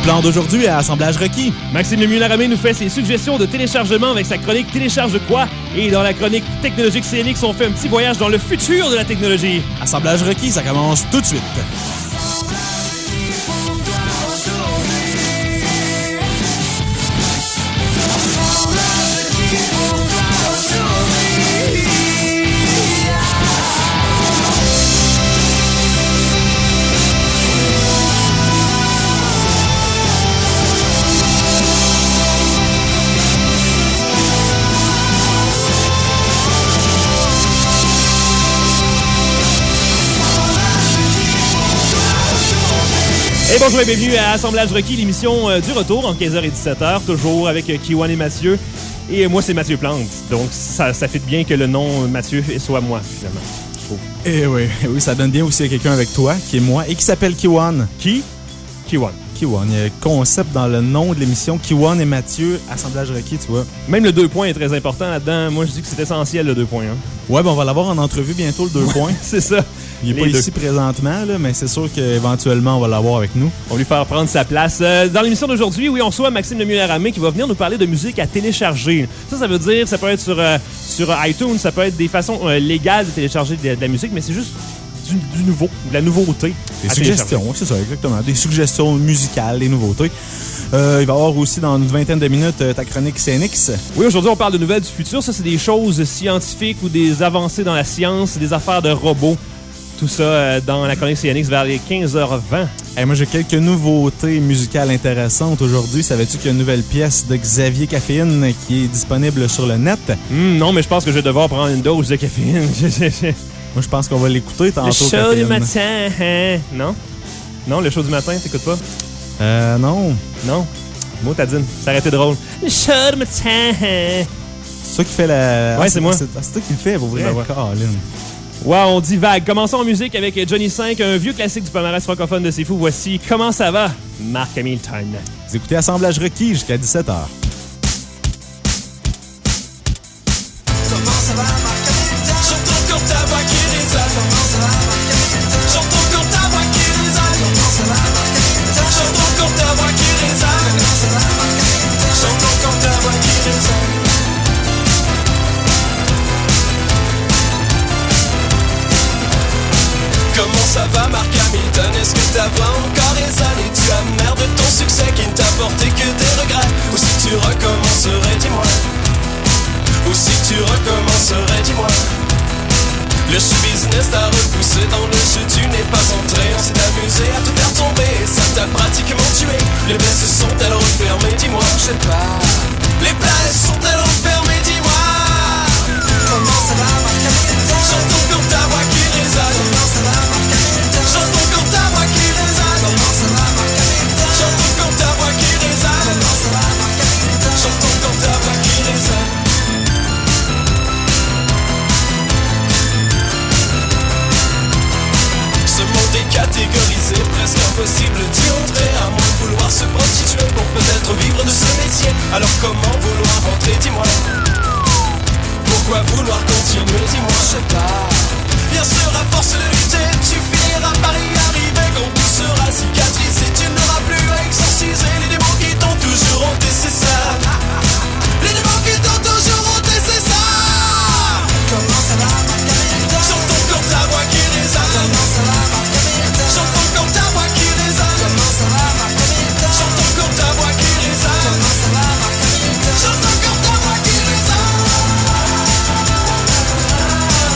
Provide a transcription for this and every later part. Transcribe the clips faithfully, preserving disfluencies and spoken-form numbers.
plan d'aujourd'hui à Assemblage requis. Maxime Lemieux-Laramé nous fait ses suggestions de téléchargement avec sa chronique Télécharge quoi? Et dans la chronique Technologique C N X, on fait un petit voyage dans le futur de la technologie. Assemblage requis, ça commence tout de suite. Et bonjour et bienvenue à Assemblage requis, l'émission euh, du retour entre quinze heures et dix-sept heures, toujours avec euh, Kiwan et Mathieu. Et euh, moi, c'est Mathieu Plante. Donc, ça, ça fait bien que le nom Mathieu soit moi, finalement, je trouve. Et oui, oui, ça donne bien aussi à quelqu'un avec toi, qui est moi, et qui s'appelle Kiwan. Qui? Kiwan. Kiwan. Il y a un concept dans le nom de l'émission, Kiwan et Mathieu, Assemblage requis, tu vois. Même le deux points est très important là-dedans. Moi, je dis que c'est essentiel, le deux points. Hein. Ouais, ben on va l'avoir en entrevue bientôt, le deux points. C'est ça. Il n'est pas deux. ici présentement, là, mais c'est sûr qu'éventuellement, on va l'avoir avec nous. On va lui faire prendre sa place. Euh, dans l'émission d'aujourd'hui, oui, on reçoit Maxime Lemieux-Laramé qui va venir nous parler de musique à télécharger. Ça, ça veut dire, ça peut être sur, euh, sur iTunes, ça peut être des façons euh, légales de télécharger de, de la musique, mais c'est juste du, du nouveau, de la nouveauté. Des suggestions, c'est ça, exactement. Des suggestions musicales, des nouveautés. Euh, il va y avoir aussi dans une vingtaine de minutes euh, ta chronique C N X. Oui, aujourd'hui, on parle de nouvelles du futur. Ça, c'est des choses scientifiques ou des avancées dans la science, des affaires de robots. Tout ça euh, dans la chronique C N X vers les quinze heures vingt. Hey, moi, j'ai quelques nouveautés musicales intéressantes aujourd'hui. Savais-tu qu'il y a une nouvelle pièce de Xavier Caféine qui est disponible sur le net? Mm, non, mais je pense que je vais devoir prendre une dose de caféine. Moi, je pense qu'on va l'écouter tantôt. Le show Caféine. du matin. Hein? Non? Non, le show du matin, t'écoutes pas? Euh, non. Non. Moi, t'as dit, ça aurait été drôle. Le show du matin. C'est toi qui fait la... Ouais, ah, c'est moi. C'est, c'est toi qui le fais, pour vrai. Ben ouais. Colin. Wow, on dit vague. Commençons en musique avec Johnny cinq, un vieux classique du palmarès francophone de C'est Fou. Voici Comment ça va? Marc Hamilton. Vous écoutez Assemblage requis jusqu'à dix-sept heures. Comment ça va, Marc Hamilton? J'entends quand ta voix qui résonne. Comment ça va, Marc Hamilton? J'entends quand ta voix qui résonne. Comment ça va, Marc Hamilton? J'entends quand ta voix qui résonne. Comment ça va, Marc Hamilton? J'entends quand ta voix qui résonne. Comment ça va, Marc Hamilton? Est-ce que ta voix encore résonne? Et tu as merde de ton succès qui ne t'a apporté que des regrets? Ou si tu recommencerais, dis-moi. Ou si tu recommencerais, dis-moi. Le show business t'a repoussé dans le jeu, tu n'es pas entré. On s'est amusé à te faire tomber et ça t'a pratiquement tué. Les baisses sont-elles refermées, dis-moi. Je sais pas. Les places sont-elles refermées, dis-moi. Comment ça va, Marc Hamilton? J'entends comme ta voix qui résonne. Comment ça va, Marc Hamilton? J'entends comme ta voix qui résonne. Comment ça va, Marc Hamilton? J'entends comme ta voix qui résonne. Comment ça va, Marc Hamilton? J'entends comme ta voix qui résonne. Ce monde est catégorisé, presque impossible d'y entrer, à moins de vouloir se prostituer pour peut-être vivre de ce métier. Alors comment vouloir rentrer, dis-moi? Pourquoi vouloir continuer, dis-moi? Je sais pas. Bien sûr, à force de lutter, tu finiras par y arriver. Quand tout sera cicatrisé, tu n'auras plus à exorciser les démons qui t'ont toujours hanté, c'est ça. Les démons qui t'ont toujours hanté, c'est ça. Comment ça va, Marc Hamilton? J'entends comme ta voix qui résonne. Comment ça va, Marc Hamilton? J'entends comme ta voix qui résonne. Comment ça va, Marc Hamilton? J'entends comme ta voix qui résonne. Comment ça va, Marc Hamilton? J'entends comme ta voix qui résonne.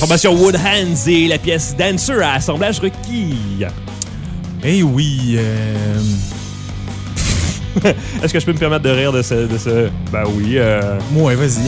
formation Woodhands et la pièce Dancer à assemblage requis. Eh oui. Euh... Est-ce que je peux me permettre de rire de ce... De ce... Ben oui. Euh... Ouais, vas-y.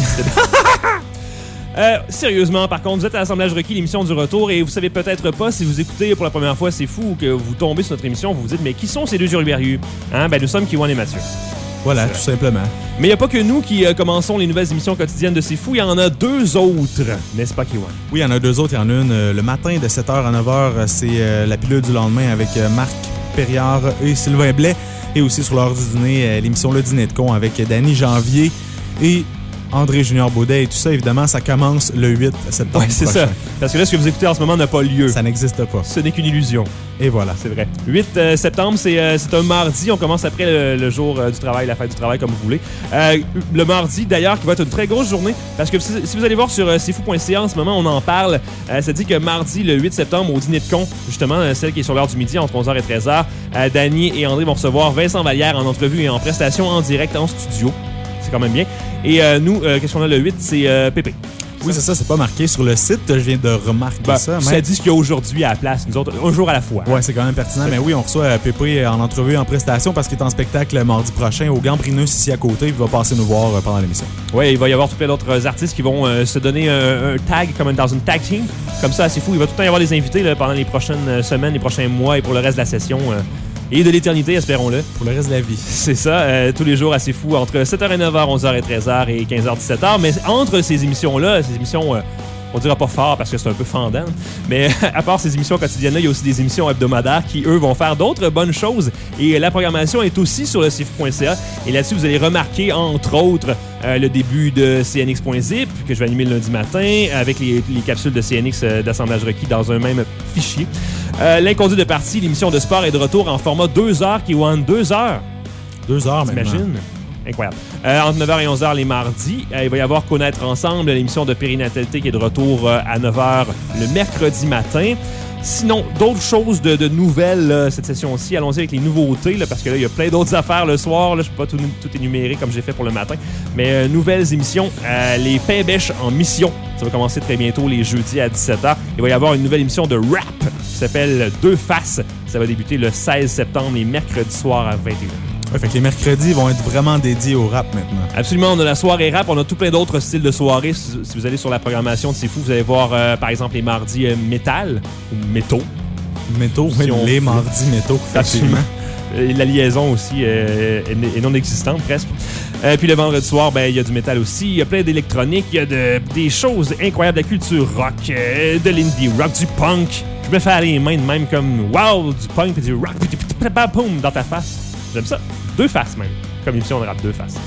Euh, sérieusement, par contre, vous êtes à l'assemblage requis, l'émission du retour, et vous savez peut-être pas, si vous écoutez pour la première fois, c'est fou, ou que vous tombez sur notre émission, vous vous dites, mais qui sont ces deux hurluberlus? Hein? Ben, nous sommes Kiwan et Mathieu. Voilà, tout simplement. Mais il n'y a pas que nous qui euh, commençons les nouvelles émissions quotidiennes de C'est Fou, il y en a deux autres, n'est-ce pas, Kiwan? Oui, il y en a deux autres. Il y en a une euh, le matin de sept heures à neuf heures, c'est euh, la pilule du lendemain avec euh, Marc Perriard et Sylvain Blais. Et aussi sur l'heure du dîner, euh, l'émission Le Dîner de con avec Danny Janvier et André Junior Baudet. Et tout ça, évidemment, ça commence le huit septembre. Oui, c'est prochain. ça. Parce que là, ce que vous écoutez en ce moment n'a pas lieu. Ça n'existe pas. Ce n'est qu'une illusion. Et voilà. C'est vrai. huit septembre, c'est, euh, c'est un mardi. On commence après le, le jour euh, du travail, la fête du travail, comme vous voulez. Euh, le mardi, d'ailleurs, qui va être une très grosse journée. Parce que si, si vous allez voir sur euh, c'est fou point c a en ce moment, on en parle. Euh, ça dit que mardi, le huit septembre, au dîner de con, justement, euh, celle qui est sur l'heure du midi, entre onze heures et treize heures, euh, Dany et André vont recevoir Vincent Vallière en entrevue et en prestation en direct en studio. C'est quand même bien. Et euh, nous, euh, qu'est-ce qu'on a le huit? C'est euh, Pépé. Oui, c'est ça, c'est pas marqué sur le site. Je viens de remarquer ben, ça. Ça même. dit ce qu'il y a aujourd'hui à la place. Nous autres, un jour à la fois. Ouais, c'est quand même pertinent. Mais oui, on reçoit euh, Pépé en entrevue, en prestation, parce qu'il est en spectacle mardi prochain au Gambrinus, ici à côté. Il va passer nous voir euh, pendant l'émission. Oui, il va y avoir tout plein d'autres artistes qui vont euh, se donner un, un tag, comme dans une tag team. Comme ça, c'est fou. Il va tout le temps y avoir des invités là, pendant les prochaines semaines, les prochains mois et pour le reste de la session. Euh, Et de l'éternité, espérons-le. Pour le reste de la vie. C'est ça, euh, tous les jours assez fou, entre sept heures et neuf heures, onze heures et treize heures et quinze heures dix-sept heures. Mais entre ces émissions-là, ces émissions, euh, on dira pas fort parce que c'est un peu fendant, mais à part ces émissions quotidiennes-là, il y a aussi des émissions hebdomadaires qui, eux, vont faire d'autres bonnes choses. Et la programmation est aussi sur le c f point c a. Et là-dessus, vous allez remarquer, entre autres, euh, le début de C N X point zip, que je vais animer le lundi matin, avec les, les capsules de C N X euh, d'assemblage requis dans un même fichier. Euh, L'inconduit de partie, l'émission de sport est de retour en format deux heures, Kiwan. deux heures. deux heures maintenant. T'imagines? Incroyable. Euh, entre neuf heures et onze heures les mardis, euh, il va y avoir Connaître ensemble, l'émission de périnatalité qui est de retour euh, à neuf heures le mercredi matin. Sinon, d'autres choses de, de nouvelles là, cette session-ci. Allons-y avec les nouveautés, là, parce que là, il y a plein d'autres affaires le soir. Là, je ne peux pas tout, tout énumérer comme j'ai fait pour le matin. Mais euh, nouvelles émissions. Euh, les Pains-Bêches en mission. Ça va commencer très bientôt, les jeudis à dix-sept heures. Il va y avoir une nouvelle émission de rap qui s'appelle Deux Faces. Ça va débuter le seize septembre, les mercredis soirs à vingt et une heures. Ouais, fait que les mercredis vont être vraiment dédiés au rap maintenant. Absolument, on a la soirée rap, on a tout plein d'autres styles de soirée. Si, si vous allez sur la programmation de C'est Fou, vous allez voir euh, par exemple les mardis euh, métal ou métaux. Métaux, Si oui, on les veut. mardis métaux, Absolument. effectivement. Et la liaison aussi euh, est, est non existante presque. Euh, puis le vendredi soir, ben il y a du métal aussi. Il y a plein d'électronique, il y a de, des choses incroyables, de la culture rock, euh, de l'indie rock, du punk. Je me fais aller les mains de même comme wow, du punk puis du rock, puis du boum dans ta face. J'aime ça. Deux faces même. Comme émission de rap, deux faces.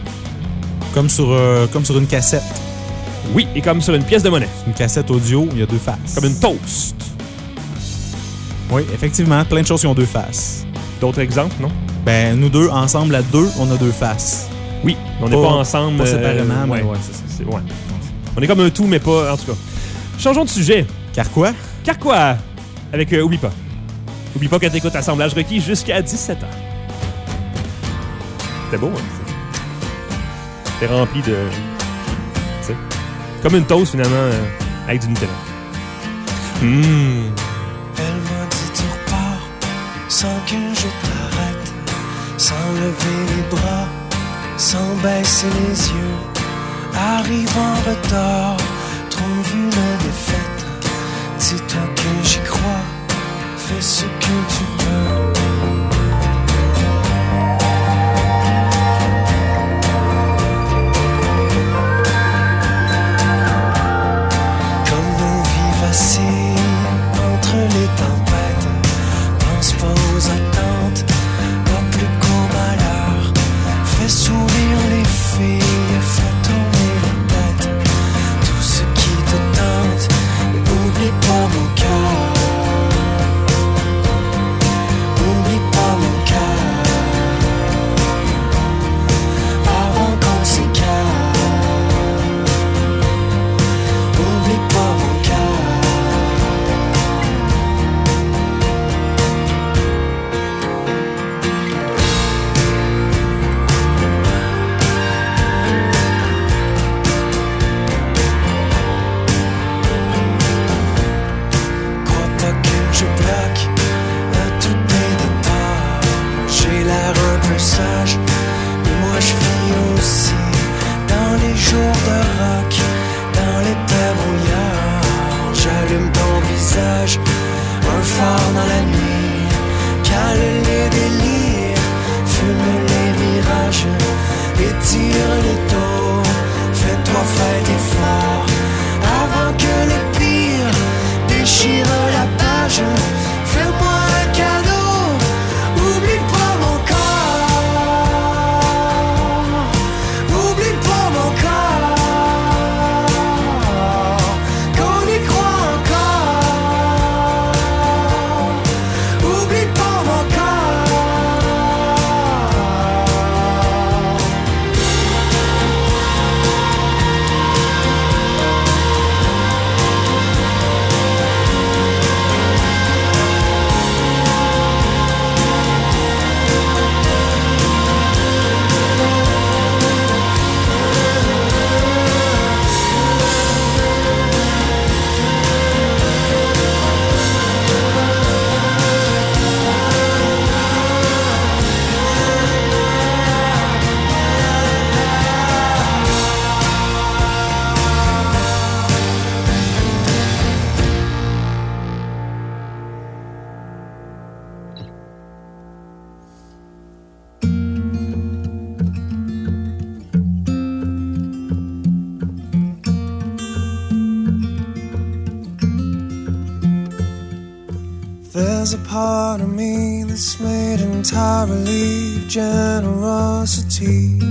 Comme sur, euh, comme sur une cassette. Oui, et comme sur une pièce de monnaie. Une cassette audio, il y a deux faces. Comme une toast. Oui, effectivement, plein de choses qui ont deux faces. D'autres exemples, non? Ben, nous deux, ensemble, à deux, on a deux faces. Oui, on n'est pas, pas ensemble. Pas séparément, euh, mais ouais, ouais, c'est ça. C'est, ouais. On est comme un tout, mais pas... En tout cas. Changeons de sujet. Car quoi? Car quoi? Avec euh, Oublie pas. Oublie pas que t'écoutes Assemblage requis jusqu'à dix-sept heures. C'était beau, hein? T'es rempli de... Tu sais. Comme une toast, finalement, euh, avec du Nutella. Mmh. Elle m'a dit tu repars sans que je t'arrête, sans lever les bras, sans baisser les yeux. Arrive en retard, trouve une défaite. Dis-toi que j'y crois, fais ce que tu veux. Assis entre les tempêtes, pense pas aux attentes, pas plus qu'au malheur. Fais sourire les filles, fais tourner la tête, tout ce qui te tente, et n'oublie pas mon cœur. There's a part of me that's made entirely of generosity.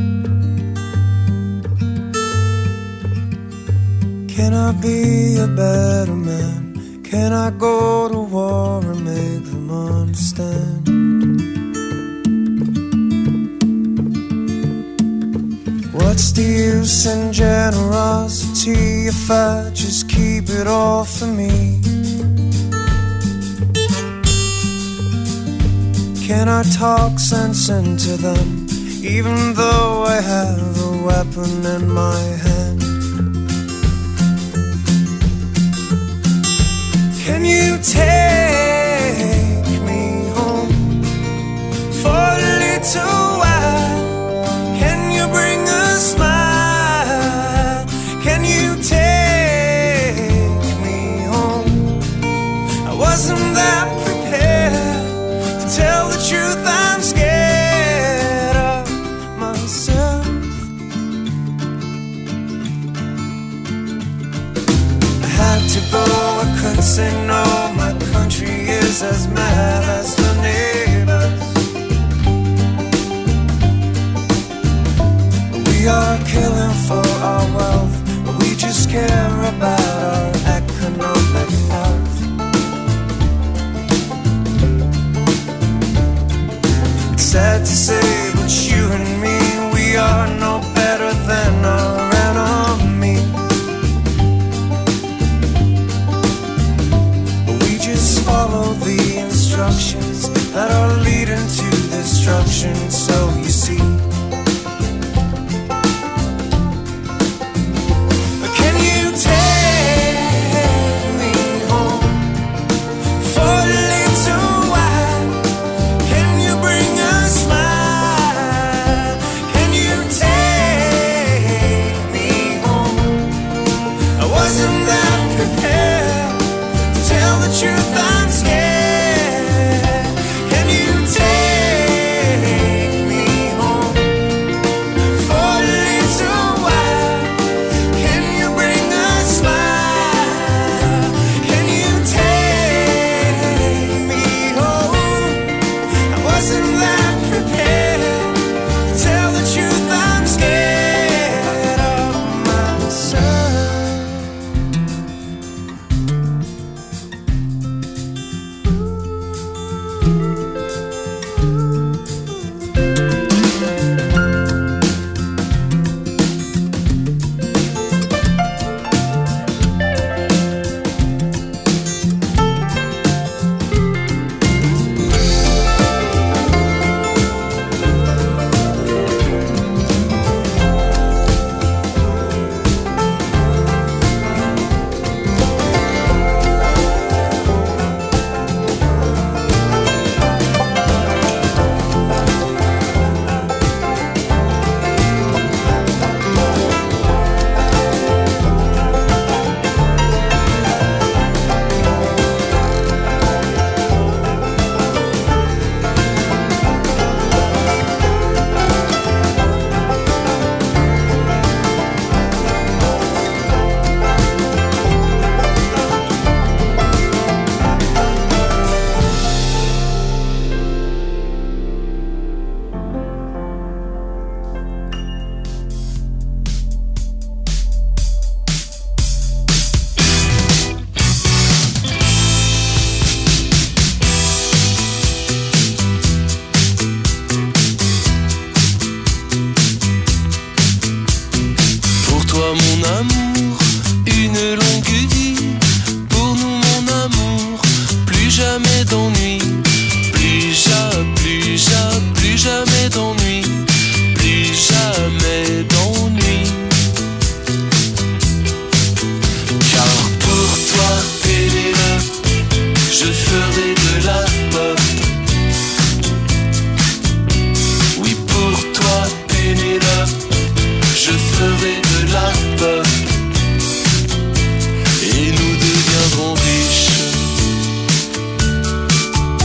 Can I be a better man? Can I go to war and make them understand? What's the use in generosity if I just keep it all for me? Can I talk sense into them, even though I have a weapon in my hand? Can you take me home for a little while? Can you bring a smile? Can you take me home? I wasn't that prepared. To tell the truth, I'm scared of myself. I had to go, I couldn't say no. My country is as mad as the neighbors. We are killing for our wealth, but we just care about our economic health. Sad to say, but you and me, we are no better than our enemy. But we just follow the instructions that are leading to destruction. So you see, can you take me home for a little while? Can you bring a smile? Can you take me home? I wasn't that prepared. To tell the truth, I'm scared. Can you take me home for a little while? Can you bring a smile? Can you take me home? I wasn't that prepared. To tell the truth, I'm scared of myself. Pour toi mon amour, une longue vie. Pour nous mon amour, plus jamais d'ennui. Plus jamais, plus jamais, plus jamais d'ennui. Plus jamais d'ennui. Car pour toi Pénélope, je ferai de la pop. Oui pour toi Pénélope, je ferai de la pop. Et nous deviendrons riches.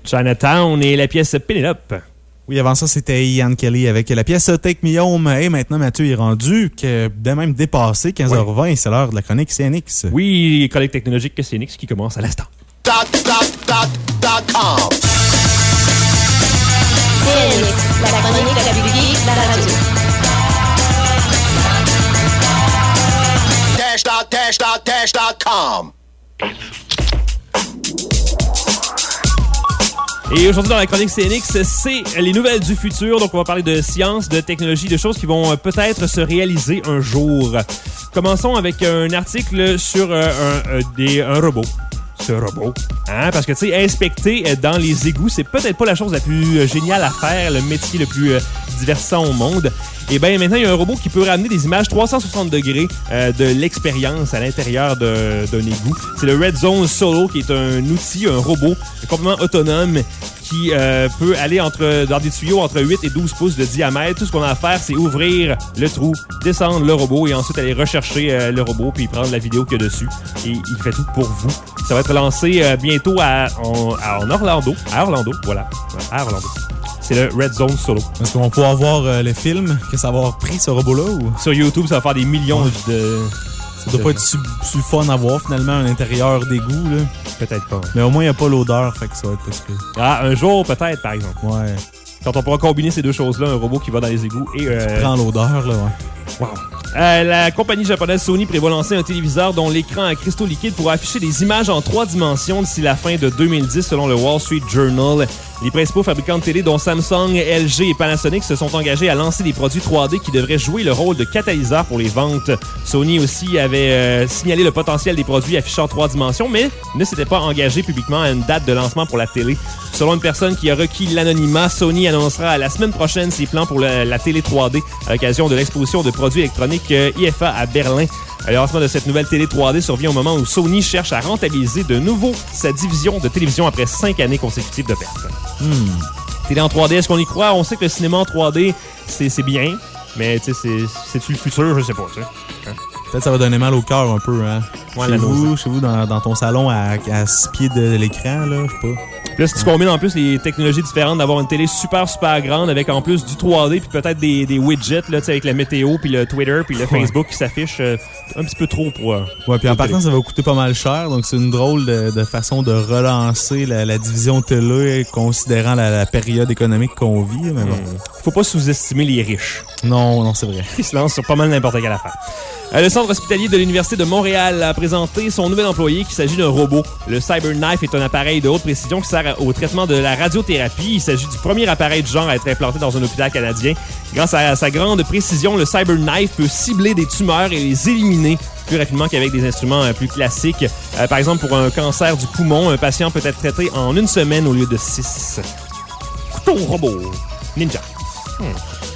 Chinatown et la pièce Penelope. Oui, avant ça, c'était Ian Kelly avec la pièce Take Me Home. Et maintenant, Mathieu est rendu, que de même dépassé, quinze heures vingt, oui. C'est l'heure de la chronique C N X. Oui, chronique technologique C N X qui commence à l'instant. Dot, dot, dot, dot com. C N X, la chronique la plus geek de la radio. Dash, dot, dash, dot, dash, dot com. Et aujourd'hui, dans la chronique C N X, c'est les nouvelles du futur. Donc, on va parler de science, de technologie, de choses qui vont peut-être se réaliser un jour. Commençons avec un article sur euh, un, un, des, un robot. Ce robot. Hein? Parce que, tu sais, inspecter dans les égouts, c'est peut-être pas la chose la plus géniale à faire, le métier le plus euh, divertissant au monde. Et bien, maintenant, il y a un robot qui peut ramener des images trois cent soixante degrés euh, de l'expérience à l'intérieur de, d'un égout. C'est le Red Zone Solo, qui est un outil, un robot complètement autonome qui euh, peut aller entre, dans des tuyaux entre huit et douze pouces de diamètre. Tout ce qu'on a à faire, c'est ouvrir le trou, descendre le robot et ensuite aller rechercher euh, le robot puis prendre la vidéo qu'il y a dessus. Et il fait tout pour vous. Ça va être lancé euh, bientôt à, en, à, en Orlando. À Orlando, voilà. À Orlando. C'est le Red Zone Solo. Est-ce qu'on va pouvoir voir euh, le film que ça va avoir pris, ce robot-là? Ou? Sur YouTube, ça va faire des millions ouais. de... Ça doit de... pas être si, si fun à voir, finalement, un intérieur d'égout, là. Peut-être pas. Ouais. Mais au moins, il n'y a pas l'odeur, fait que ça va être possible. Ah, un jour, peut-être, par exemple. Ouais. Quand on pourra combiner ces deux choses-là, un robot qui va dans les égouts et... Euh... Qui prend l'odeur, là, ouais. Wow. Euh, la compagnie japonaise Sony prévoit lancer un téléviseur dont l'écran à cristaux liquides pourra afficher des images en trois dimensions d'ici la fin de deux mille dix, selon le Wall Street Journal. Les principaux fabricants de télé, dont Samsung, L G et Panasonic, se sont engagés à lancer des produits trois D qui devraient jouer le rôle de catalyseur pour les ventes. Sony aussi avait euh, signalé le potentiel des produits affichés en trois dimensions, mais ne s'était pas engagé publiquement à une date de lancement pour la télé. Selon une personne qui a requis l'anonymat, Sony annoncera la semaine prochaine ses plans pour le, la télé trois D à l'occasion de l'exposition de produits électroniques euh, I F A à Berlin. Le lancement de cette nouvelle télé trois D survient au moment où Sony cherche à rentabiliser de nouveau sa division de télévision après cinq années consécutives de perte. Hmm. Télé en trois D, est-ce qu'on y croit? On sait que le cinéma en trois D, c'est, c'est bien, mais tu sais, c'est, c'est-tu le futur? Je sais pas, tu sais. Hein? Peut-être ça va donner mal au cœur un peu, hein? Ouais, chez, vous, chez vous, dans, dans ton salon, à, à six pieds de l'écran, là, je sais pas. Puis là, si tu combines en plus les technologies différentes, d'avoir une télé super, super grande avec en plus du trois D, puis peut-être des, des widgets, là, tu sais, avec la météo, puis le Twitter, puis le Facebook qui s'affiche euh, un petit peu trop pour... Euh, ouais, puis en partant, ça va coûter pas mal cher, donc c'est une drôle de, de façon de relancer la, la division télé, considérant la, la période économique qu'on vit, mais bon. Mmh. Faut pas sous-estimer les riches. Non, non, c'est vrai. Ils se lancent sur pas mal n'importe quelle affaire. Euh, le centre hospitalier de l'Université de Montréal a présenté son nouvel employé qui s'agit d'un robot. Le CyberKnife est un appareil de haute précision qui sert au traitement de la radiothérapie. Il s'agit du premier appareil du genre à être implanté dans un hôpital canadien. Grâce à sa grande précision, le CyberKnife peut cibler des tumeurs et les éliminer plus rapidement qu'avec des instruments euh, plus classiques. Euh, par exemple, pour un cancer du poumon, un patient peut être traité en une semaine au lieu de six. Couteau robot. Ninja. Hmm.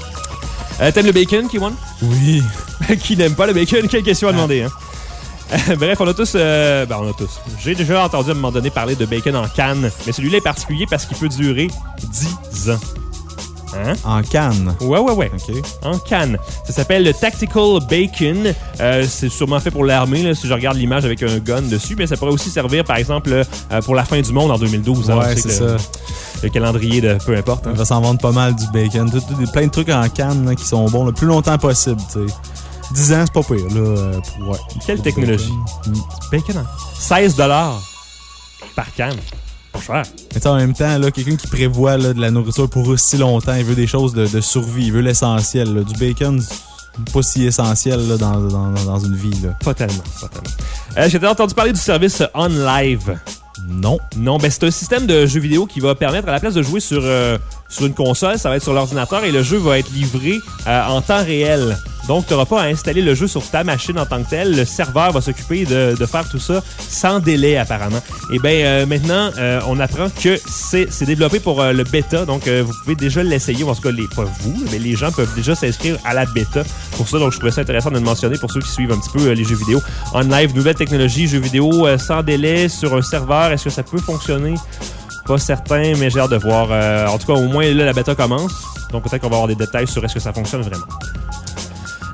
Euh, t'aimes le bacon, Kiwan? Oui. Qui n'aime pas le bacon? Quelle question à demander, hein? Euh, bref, on a tous... Euh, ben, on a tous. J'ai déjà entendu à un moment donné parler de bacon en canne, mais celui-là est particulier parce qu'il peut durer dix ans. Hein? En canne? Ouais, ouais, ouais. OK. En canne. Ça s'appelle le Tactical Bacon. Euh, c'est sûrement fait pour l'armée, là, si je regarde l'image avec un gun dessus, mais ça pourrait aussi servir, par exemple, euh, pour la fin du monde en deux mille douze. Ouais, hein, c'est le, ça. Le calendrier de peu importe. Hein. On va s'en vendre pas mal du bacon. Tout, tout, plein de trucs en canne là, qui sont bons le plus longtemps possible, tu sais. dix ans, c'est pas pire, là. Euh, pour, ouais, Quelle pour technologie? Bacon, bacon hein? seize dollars par canne. Pas cher. Mais en même temps, là, quelqu'un qui prévoit là, de la nourriture pour aussi longtemps, il veut des choses de, de survie, il veut l'essentiel. Là. Du bacon, c'est pas si essentiel là, dans, dans, dans une vie. Là. Pas tellement, pas tellement. Euh, j'ai entendu parler du service OnLive. Non. Non, ben c'est un système de jeu vidéo qui va permettre, à la place de jouer sur, euh, sur une console, ça va être sur l'ordinateur et le jeu va être livré euh, en temps réel. Donc, tu n'auras pas à installer le jeu sur ta machine en tant que tel. Le serveur va s'occuper de, de faire tout ça sans délai, apparemment. Et bien, euh, maintenant, euh, on apprend que c'est, c'est développé pour euh, le bêta. Donc, euh, vous pouvez déjà l'essayer. En tout cas, les, pas vous, mais les gens peuvent déjà s'inscrire à la bêta. Pour ça, donc, je trouvais ça intéressant de le mentionner pour ceux qui suivent un petit peu euh, les jeux vidéo. OnLive, nouvelle technologie, jeux vidéo euh, sans délai sur un serveur. Est-ce que ça peut fonctionner? Pas certain, mais j'ai hâte de voir. Euh, en tout cas, au moins, là, la bêta commence. Donc, peut-être qu'on va avoir des détails sur est-ce que ça fonctionne vraiment.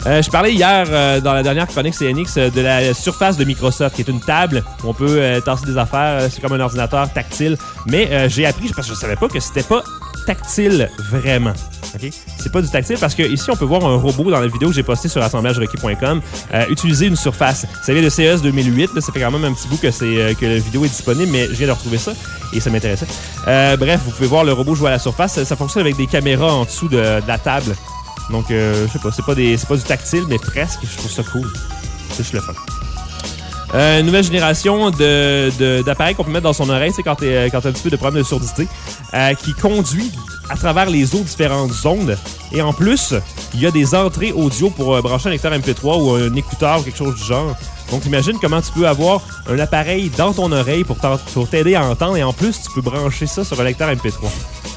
Euh, je parlais hier, euh, dans la dernière chronique C N X, euh, de la Surface de Microsoft, qui est une table où on peut euh, tasser des affaires. C'est comme un ordinateur tactile. Mais euh, j'ai appris, parce que je savais pas, que c'était pas tactile vraiment. Okay? C'est pas du tactile parce que ici on peut voir un robot dans la vidéo que j'ai postée sur assemblage requis point com euh, utiliser une surface. Ça vient de C E S deux mille huit, là, ça fait quand même un petit bout que, c'est, euh, que la vidéo est disponible, mais je viens de retrouver ça et ça m'intéressait. Euh, bref, vous pouvez voir le robot jouer à la surface. Ça, ça fonctionne avec des caméras en dessous de, de la table. Donc, euh, je sais pas, c'est pas, des, c'est pas du tactile, mais presque. Je trouve ça cool. C'est juste le fun. Euh, nouvelle génération de, de, d'appareils qu'on peut mettre dans son oreille, c'est quand t'es, quand t'as un petit peu de problème de surdité, euh, qui conduit à travers les eaux différentes ondes. Et en plus, il y a des entrées audio pour euh, brancher un lecteur M P trois ou un écouteur ou quelque chose du genre. Donc, imagine comment tu peux avoir un appareil dans ton oreille pour, pour t'aider à entendre et en plus, tu peux brancher ça sur un lecteur M P trois.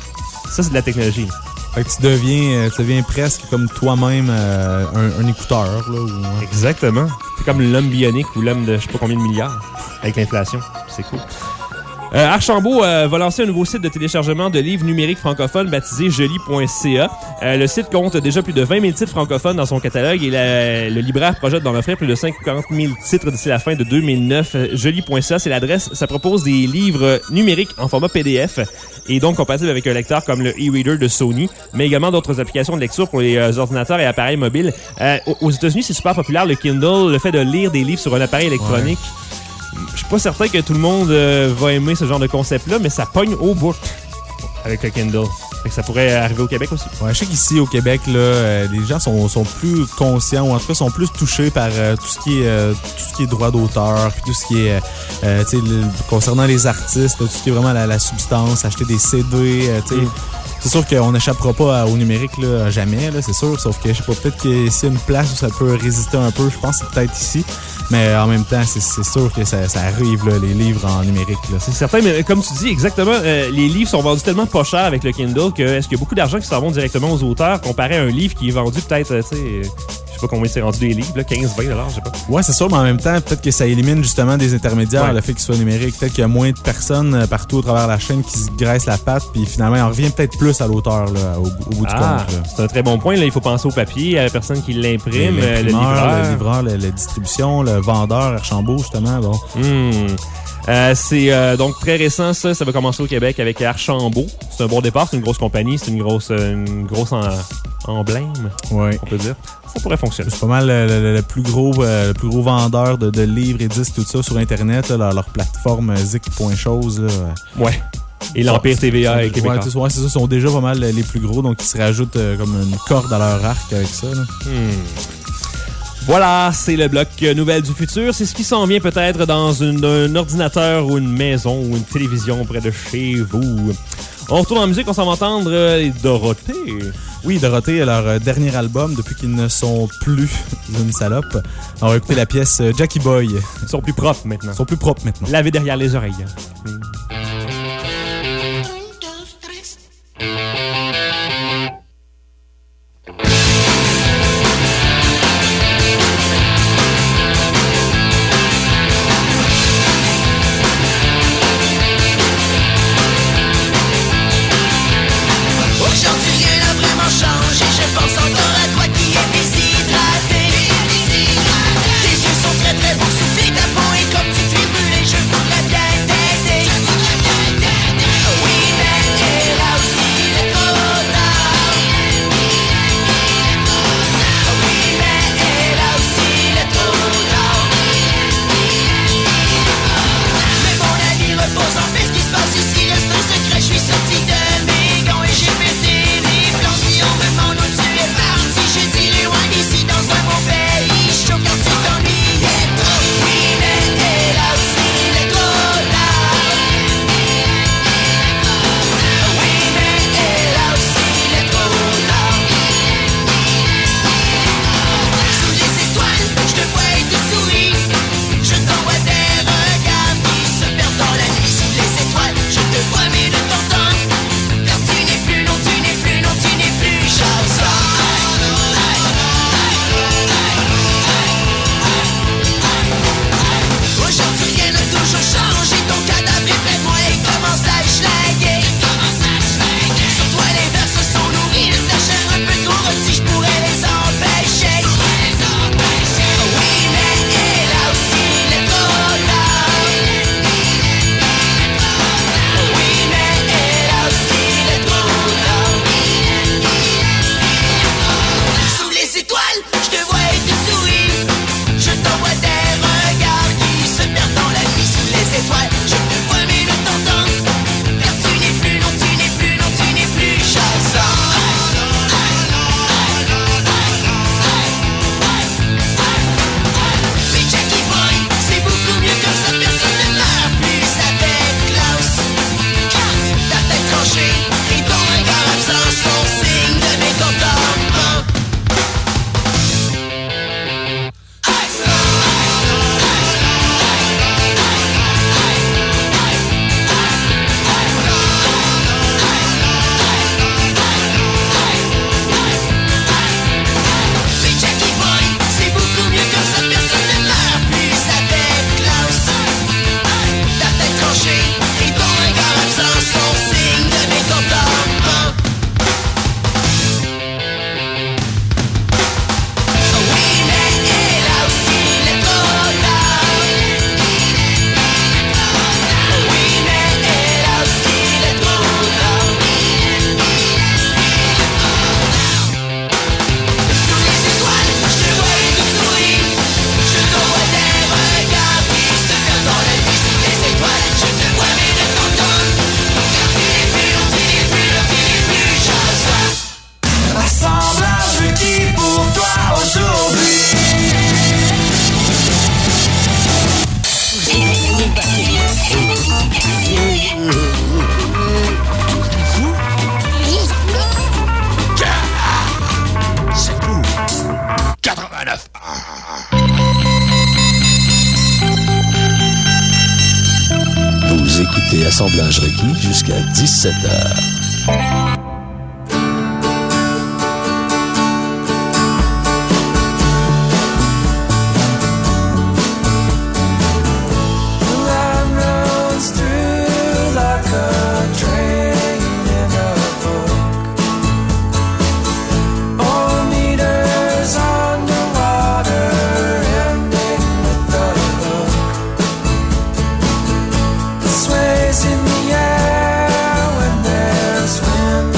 Ça, c'est de la technologie. Fait que tu deviens, tu deviens presque comme toi-même euh, un, un écouteur. Là, ou... Exactement. C'est comme l'homme bionique ou l'homme de je sais pas combien de milliards avec l'inflation. C'est cool. Euh, Archambault euh, va lancer un nouveau site de téléchargement de livres numériques francophones baptisé joli point c a. Euh, le site compte déjà plus de vingt mille titres francophones dans son catalogue et la, le libraire projette d'en offrir plus de cinquante mille titres d'ici la fin de deux mille neuf. joli point c a, c'est l'adresse. Ça propose des livres numériques en format P D F et donc compatible avec un lecteur comme le e-reader de Sony, mais également d'autres applications de lecture pour les euh, ordinateurs et appareils mobiles. Euh, aux États-Unis, c'est super populaire, le Kindle, le fait de lire des livres sur un appareil électronique. Ouais. Je suis pas certain que tout le monde euh, va aimer ce genre de concept-là, mais ça pogne au bout avec le Kindle. Fait que ça pourrait arriver au Québec aussi. Ouais, je sais qu'ici, au Québec, là, euh, les gens sont, sont plus conscients, ou en tout cas sont plus touchés par euh, tout ce qui est euh, tout ce qui est droit d'auteur, puis tout ce qui est euh, tu sais, concernant les artistes, tout ce qui est vraiment la, la substance, acheter des C D, euh, tu sais. Mm. C'est sûr qu'on n'échappera pas au numérique là, jamais, là, c'est sûr. Sauf que je sais pas, peut-être qu'il y a une place où ça peut résister un peu. Je pense que c'est peut-être ici. Mais en même temps, c'est, c'est sûr que ça, ça arrive, là, les livres en numérique. Là. C'est certain, mais comme tu dis, exactement, euh, les livres sont vendus tellement pas cher avec le Kindle que est-ce qu'il y a beaucoup d'argent qui s'en vont directement aux auteurs comparé à un livre qui est vendu peut-être, tu sais... Je sais pas combien c'est rendu des livres, là, quinze vingt dollars, je sais pas. Ouais, c'est sûr, mais en même temps, peut-être que ça élimine justement des intermédiaires, ouais. Le fait qu'il soit numérique. Peut-être qu'il y a moins de personnes partout au travers de la chaîne qui se graissent la patte, puis finalement, on revient peut-être plus à l'auteur là, au, au bout du ah, compte. Là. C'est un très bon point. Là, il faut penser au papier, à la personne qui l'imprime, le livreur. Le livreur, la, la distribution, le vendeur, Archambault, justement. Bon. Mmh. Euh, c'est euh, donc très récent, ça. Ça va commencer au Québec avec Archambault. C'est un bon départ, c'est une grosse compagnie, c'est une grosse, une grosse en, emblème, ouais. On peut dire. Ça pourrait fonctionner. C'est pas mal le, le, le, plus, gros, euh, le plus gros vendeur de, de livres et disques, tout ça, sur Internet, là, leur, leur plateforme zik point chose. Là. Ouais. Et l'Empire T V A et Québécois. Ouais, ouais, c'est ça, ils sont déjà pas mal les plus gros, donc ils se rajoutent euh, comme une corde à leur arc avec ça. Là. Hmm. Voilà, c'est le bloc Nouvelles du futur. C'est ce qui s'en vient peut-être dans une, un ordinateur ou une maison ou une télévision près de chez vous. On retourne en musique, on s'en va entendre euh, Dorothée. Oui, Dorothée, leur euh, dernier album, depuis qu'ils ne sont plus une salope. On va écouter la pièce euh, Jackie Boy. Ils sont plus propres maintenant. Ils sont plus propres maintenant. Laver derrière les oreilles. Mm. Tes yeux sont très très bons, souffler ta peau et comme tu fais brûler, je voudrais bien t'aider. Vous écoutez Assemblage requis jusqu'à dix-sept heures. In the air when there's wind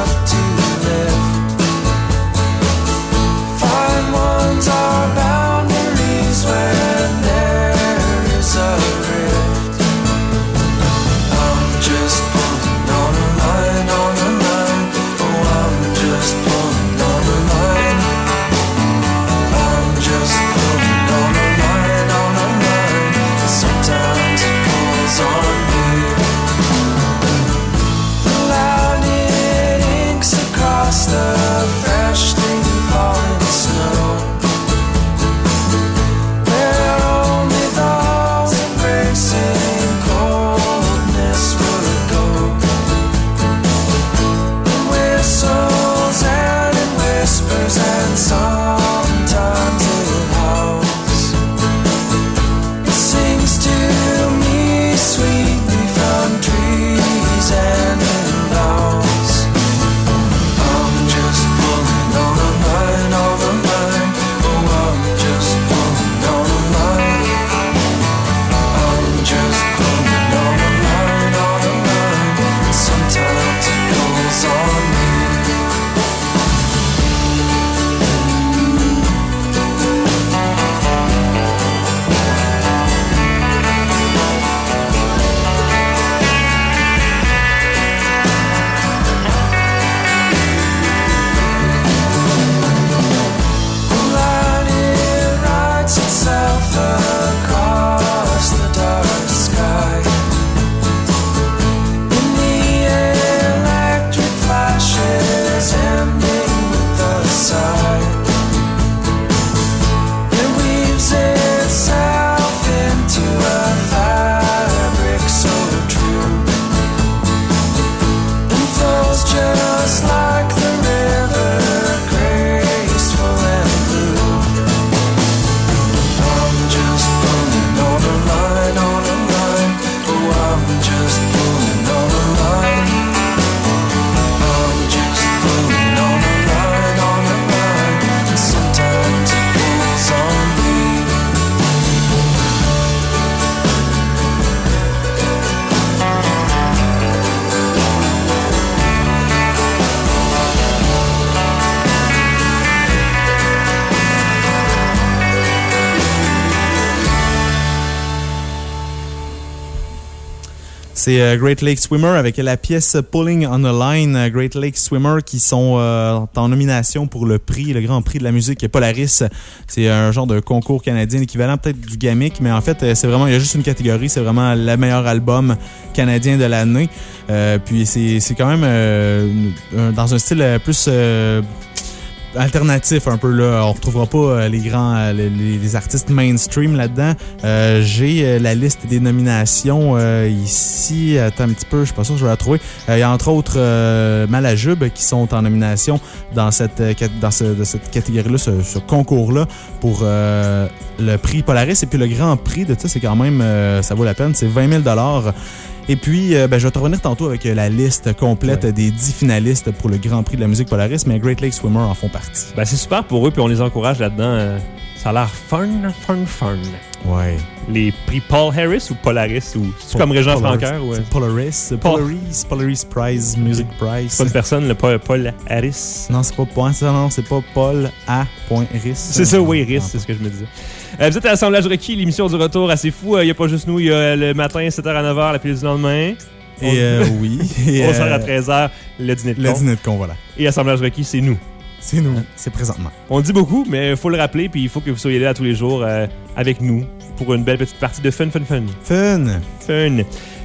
C'est euh, Great Lake Swimmer avec la pièce Pulling on a Line. Euh, Great Lake Swimmer qui sont euh, en nomination pour le prix, le grand prix de la musique Polaris. C'est un genre de concours canadien, l'équivalent peut-être du GAMIC, mais en fait, c'est vraiment, il y a juste une catégorie, c'est vraiment le meilleur album canadien de l'année. Euh, puis c'est, c'est quand même euh, dans un style plus... Euh, alternatif un peu là, on retrouvera pas les grands les, les artistes mainstream là-dedans. Euh, j'ai euh, la liste des nominations euh, ici. Attends un petit peu, je suis pas sûr que je vais la trouver. Il euh, y a entre autres euh, Malajube qui sont en nomination dans cette dans ce, de cette catégorie-là, ce, ce concours-là pour euh, le prix Polaris. Et puis le grand prix de ça, c'est quand même euh, ça vaut la peine, c'est vingt mille dollars. Et puis, euh, ben, je vais te revenir tantôt avec la liste complète ouais. des dix finalistes pour le Grand Prix de la musique Polaris, mais Great Lake Swimmer en font partie. Ben, c'est super pour eux, puis on les encourage là-dedans. Ça a l'air fun, fun, fun. Ouais. Les prix Paul Harris ou Polaris, ou c'est Pol- comme Régent Francoeur? Ouais. Polaris, Polaris, Polaris Prize, Music Prize. C'est pas une personne, le Paul, Paul Harris. Non, c'est pas Paul, non, c'est pas Paul A. Harris. C'est ça, oui, Harris, c'est ce que je me disais. Euh, vous êtes à l'Assemblage requis, l'émission du retour assez fou. Il euh, n'y a pas juste nous, il y a le matin, sept heures à neuf heures, la pilule du lendemain. Et euh, oui. onze heures à treize heures, le dîner de con. Le dîner de con, voilà. Et Assemblage requis, c'est nous. C'est nous, c'est présentement. On dit beaucoup, mais il faut le rappeler, puis il faut que vous soyez là tous les jours euh, avec nous pour une belle petite partie de fun, fun, fun. Fun! Fun!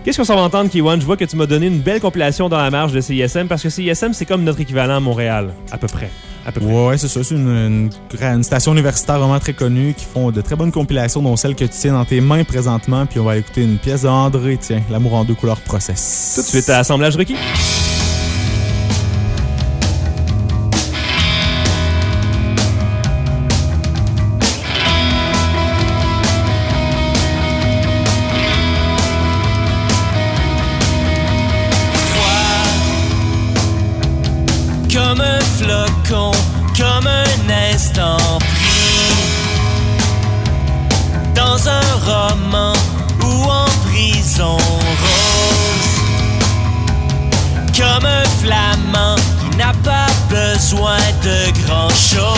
Qu'est-ce qu'on s'en va entendre, Kiwan? Je vois que tu m'as donné une belle compilation dans la marge de C I S M, parce que C I S M, c'est comme notre équivalent à Montréal, à peu près. À peu près. Ouais, c'est ça. C'est une, une, une station universitaire vraiment très connue qui font de très bonnes compilations, dont celle que tu tiens dans tes mains présentement. Puis on va écouter une pièce de André, tiens, L'amour en deux couleurs Process. Tout de suite à Assemblage requis. Comme un flocon, comme un instant pris dans un roman ou en prison rose. Comme un flamand qui n'a pas besoin de grand-chose.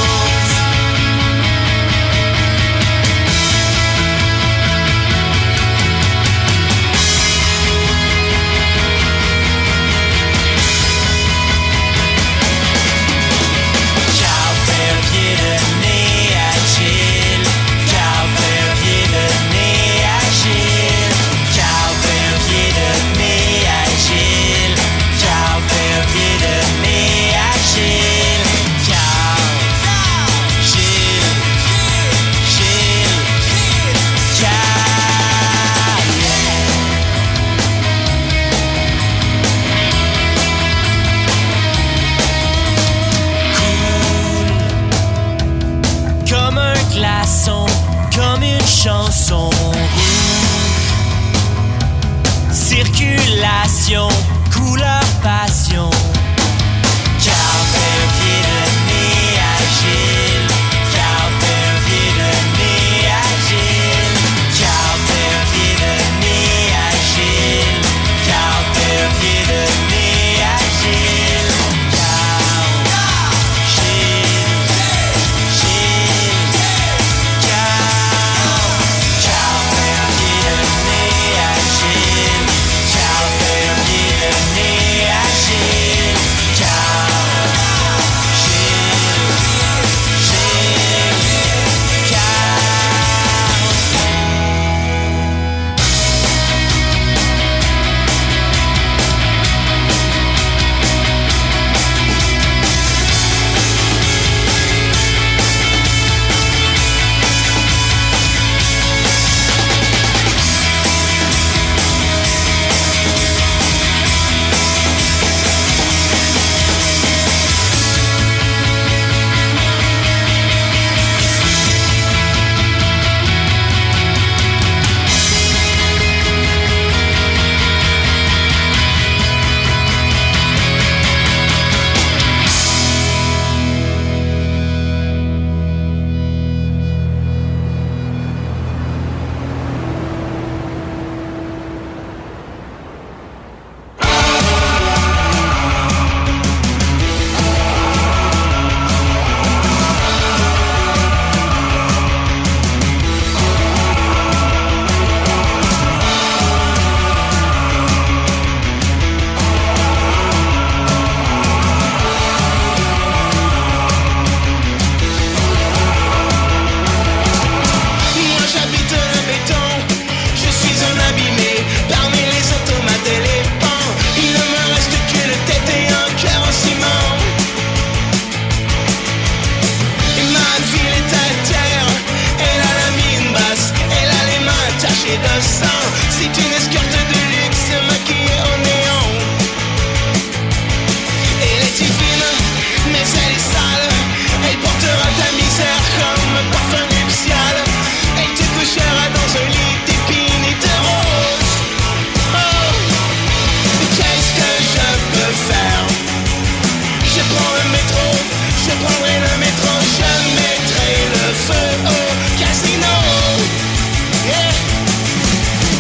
Comme une chanson rouge. Circulation, couleur, passion. Carpe pied de nez agile. Carpe pied de nez agile. Carpe pied de nez agile. Carpe pied de nez agile. Casino, yeah.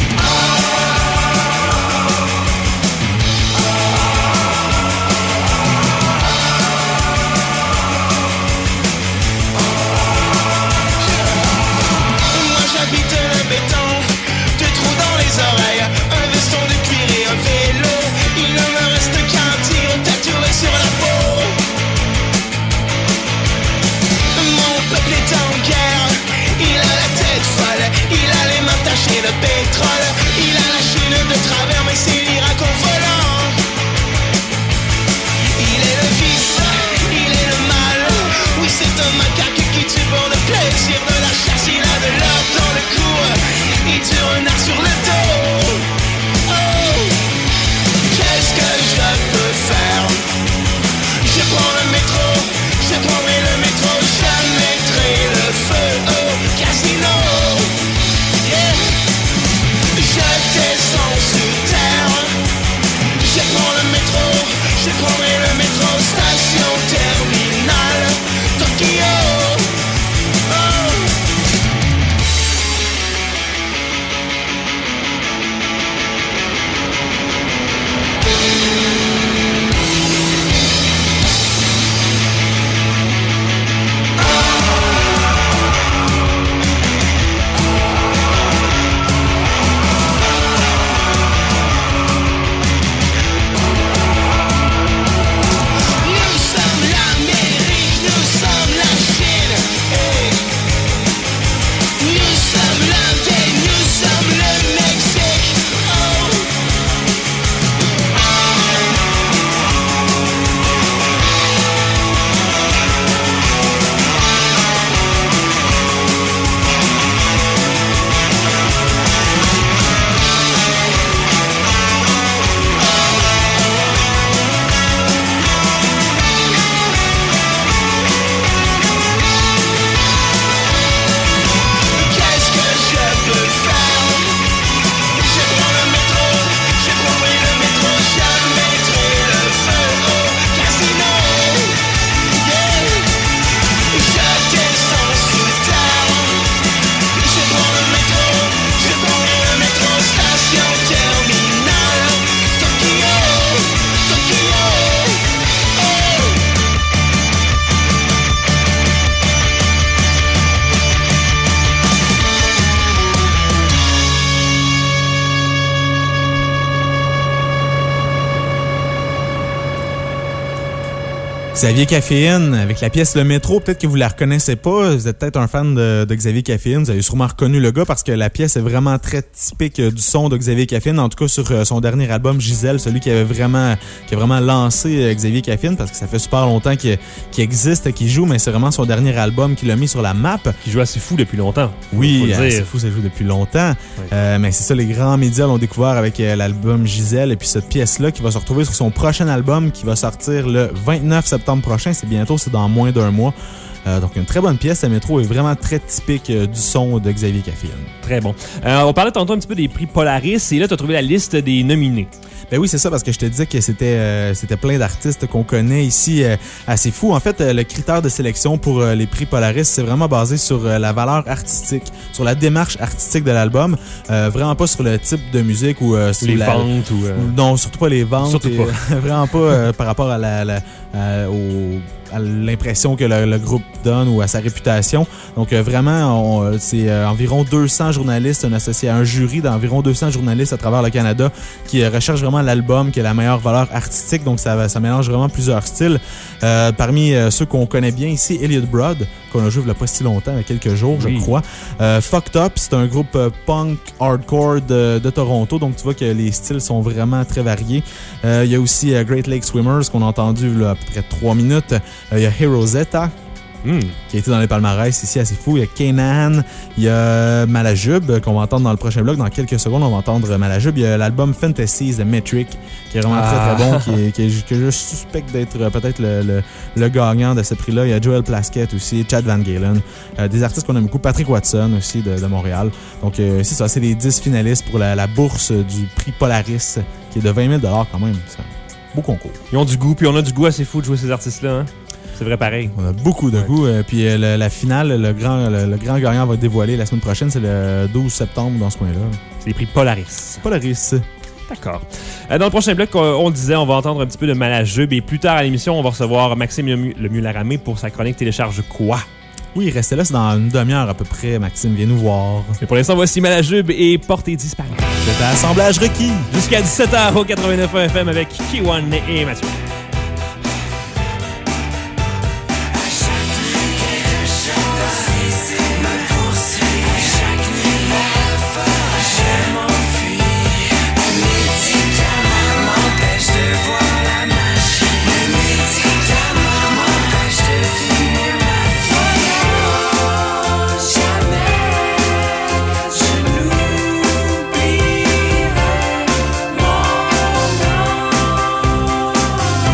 Xavier Caféine avec la pièce Le Métro. Peut-être que vous la reconnaissez pas. Vous êtes peut-être un fan de, de Xavier Caféine. Vous avez sûrement reconnu le gars parce que la pièce est vraiment très typique du son de Xavier Caféine. En tout cas, sur son dernier album, Gisèle, celui qui avait vraiment, qui a vraiment lancé Xavier Caféine parce que ça fait super longtemps qu'il, qu'il existe, qu'il joue, mais c'est vraiment son dernier album qui l'a mis sur la map. Qui joue assez fou depuis longtemps. Oui, c'est fou, ça joue depuis longtemps. Oui. Euh, mais c'est ça, les grands médias l'ont découvert avec euh, l'album Gisèle et puis cette pièce-là qui va se retrouver sur son prochain album qui va sortir le vingt-neuf septembre prochain. C'est bientôt, c'est dans moins d'un mois. Euh, donc, une très bonne pièce. La Métro est vraiment très typique euh, du son de Xavier Caféine. Très bon. Euh, on parlait tantôt un petit peu des prix Polaris et là, tu as trouvé la liste des nominés. Ben oui, c'est ça, parce que je te disais que c'était euh, c'était plein d'artistes qu'on connaît ici, euh, assez fou. En fait, euh, le critère de sélection pour euh, les prix Polaris, c'est vraiment basé sur euh, la valeur artistique, sur la démarche artistique de l'album, euh, vraiment pas sur le type de musique ou euh, sur les la, ventes ou euh... non, surtout pas les ventes, surtout et, pas. vraiment pas euh, par rapport à la, la à, au à l'impression que le, le groupe donne ou à sa réputation. Donc euh, vraiment, on, c'est euh, environ deux cents journalistes, un associé à un jury d'environ deux cents journalistes à travers le Canada qui euh, recherchent vraiment l'album qui a la meilleure valeur artistique. Donc ça, ça mélange vraiment plusieurs styles. Euh, parmi euh, ceux qu'on connaît bien ici, Elliot Broad, qu'on a joué il n'y a pas si longtemps, il y a quelques jours, oui. je crois. Euh, Fucked Up, c'est un groupe euh, punk hardcore de, de Toronto. Donc tu vois que les styles sont vraiment très variés. Euh, il y a aussi euh, Great Lake Swimmers qu'on a entendu là, à peu près trois minutes. Il y a Herosetta, mm. qui a été dans les palmarès ici, assez fou. Il y a Kanan, il y a Malajube, qu'on va entendre dans le prochain bloc. Dans quelques secondes, on va entendre Malajube. Il y a l'album Fantasies de Metric, qui est vraiment ah. très, très bon, qui est, qui est, que je suspecte d'être peut-être le, le, le gagnant de ce prix-là. Il y a Joel Plaskett aussi, Chad Van Galen. Euh, des artistes qu'on aime beaucoup. Patrick Watson aussi, de, de Montréal. Donc, euh, c'est ça, c'est les dix finalistes pour la, la bourse du prix Polaris, qui est de vingt mille dollars quand même. C'est un beau concours. Ils ont du goût, puis on a du goût assez fou de jouer ces artistes-là, hein? C'est vrai pareil. On a beaucoup de ouais. goût. Euh, puis euh, le, la finale, le grand, le, le grand gagnant va être dévoilé la semaine prochaine. C'est le douze septembre dans ce coin-là. C'est les prix Polaris. Polaris. D'accord. Euh, dans le prochain bloc, on le disait, on va entendre un petit peu de Malajube. Et plus tard à l'émission, on va recevoir Maxime Lemieux-Laramé pour sa chronique Télécharge quoi? Oui, restez là, c'est dans une demi-heure à peu près. Maxime, viens nous voir. Mais pour l'instant, voici Malajube et Portée disparue. C'est un assemblage requis. Jusqu'à dix-sept heures au quatre-vingt-neuf F M avec Kiwan et Mathieu. Jamais je n'oublierai mon nom.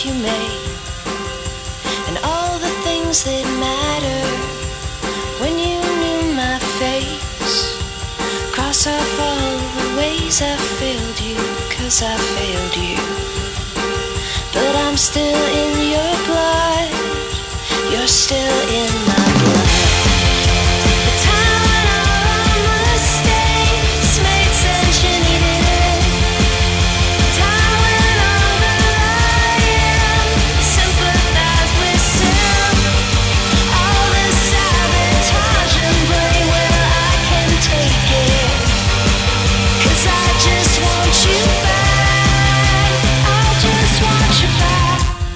you made, and all the things that matter when you knew my face. Cross off all the ways I failed you, 'cause I failed you. But I'm still in your blood, you're still in my blood. The time when all our mistakes made sense, you needed it. The time when all the lying sympathized with sin. All this sabotage and blame, well, I can take it, 'cause I just want you back. I just want you back.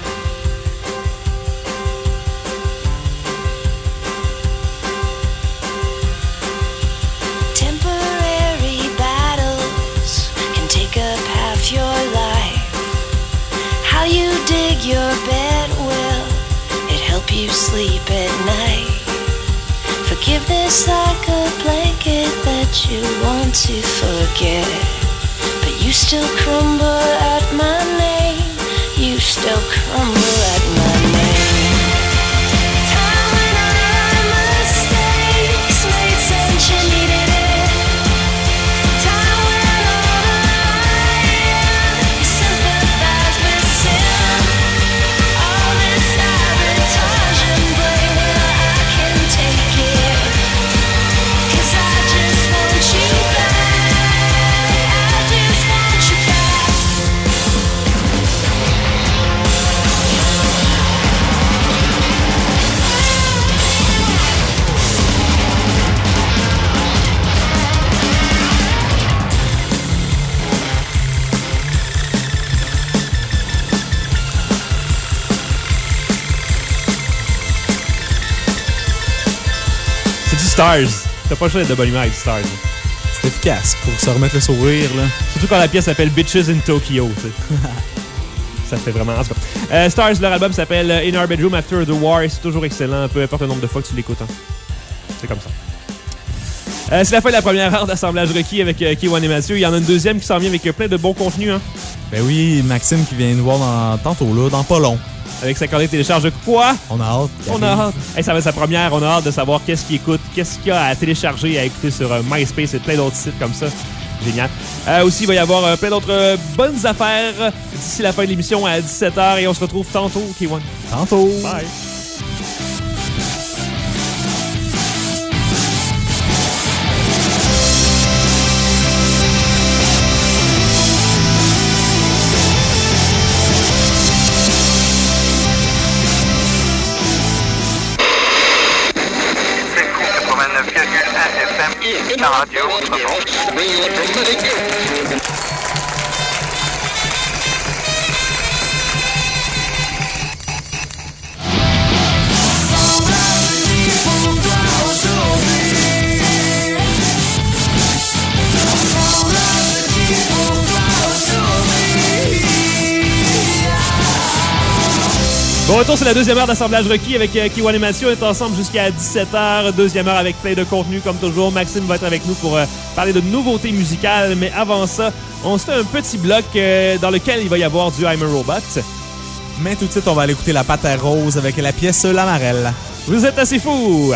Temporary battles can take up half your life. How you dig your bed, will it help you sleep at night? Forgiveness like a blanket that you want to forget, but you still crumble at my name. You still crumble at my name. Time when our mistakes made sense, you needed it. Time when all the lying sympathized with sin. All this sabotage and blame, well, I can take it, 'cause I just want you back. I just want you back. C'est du Stars. T'as pas le choix d'être de bonne humeur avec du Stars. là. C'est efficace pour se remettre le sourire, là. Surtout quand la pièce s'appelle Bitches in Tokyo, tu sais. Ça fait vraiment... En tout cas. Euh, Stars, leur album s'appelle In Our Bedroom After the War et c'est toujours excellent, peu importe le nombre de fois que tu l'écoutes. Hein. C'est comme ça. Euh, c'est la fin de la première heure d'assemblage requis avec euh, K un et Mathieu. Il y en a une deuxième qui s'en vient avec euh, plein de bons contenus. Hein. Ben oui, Maxime qui vient nous voir dans, tantôt, là, dans pas long. Avec sa collègue télécharge de quoi? On a hâte. On a hâte. Hey, ça va être sa première. On a hâte de savoir qu'est-ce qu'il écoute, qu'est-ce qu'il y a à télécharger et à écouter sur euh, MySpace et plein d'autres sites comme ça. Génial. Euh, aussi, il va y avoir euh, plein d'autres euh, bonnes affaires d'ici la fin de l'émission à dix-sept heures et on se retrouve tantôt, K un. Tantôt. Bye. quatre-vingt-neuf virgule un F M, la radio Bon retour, c'est la deuxième heure d'assemblage requis avec euh, K un et Mathieu. On est ensemble jusqu'à dix-sept heures. Deuxième heure avec plein de contenu comme toujours. Maxime va être avec nous pour euh, parler de nouveautés musicales. Mais avant ça, on se fait un petit bloc euh, dans lequel il va y avoir du I'm a Robot. Mais tout de suite, on va aller écouter la Panthère Rose avec la pièce La Marelle. Vous êtes assez fous!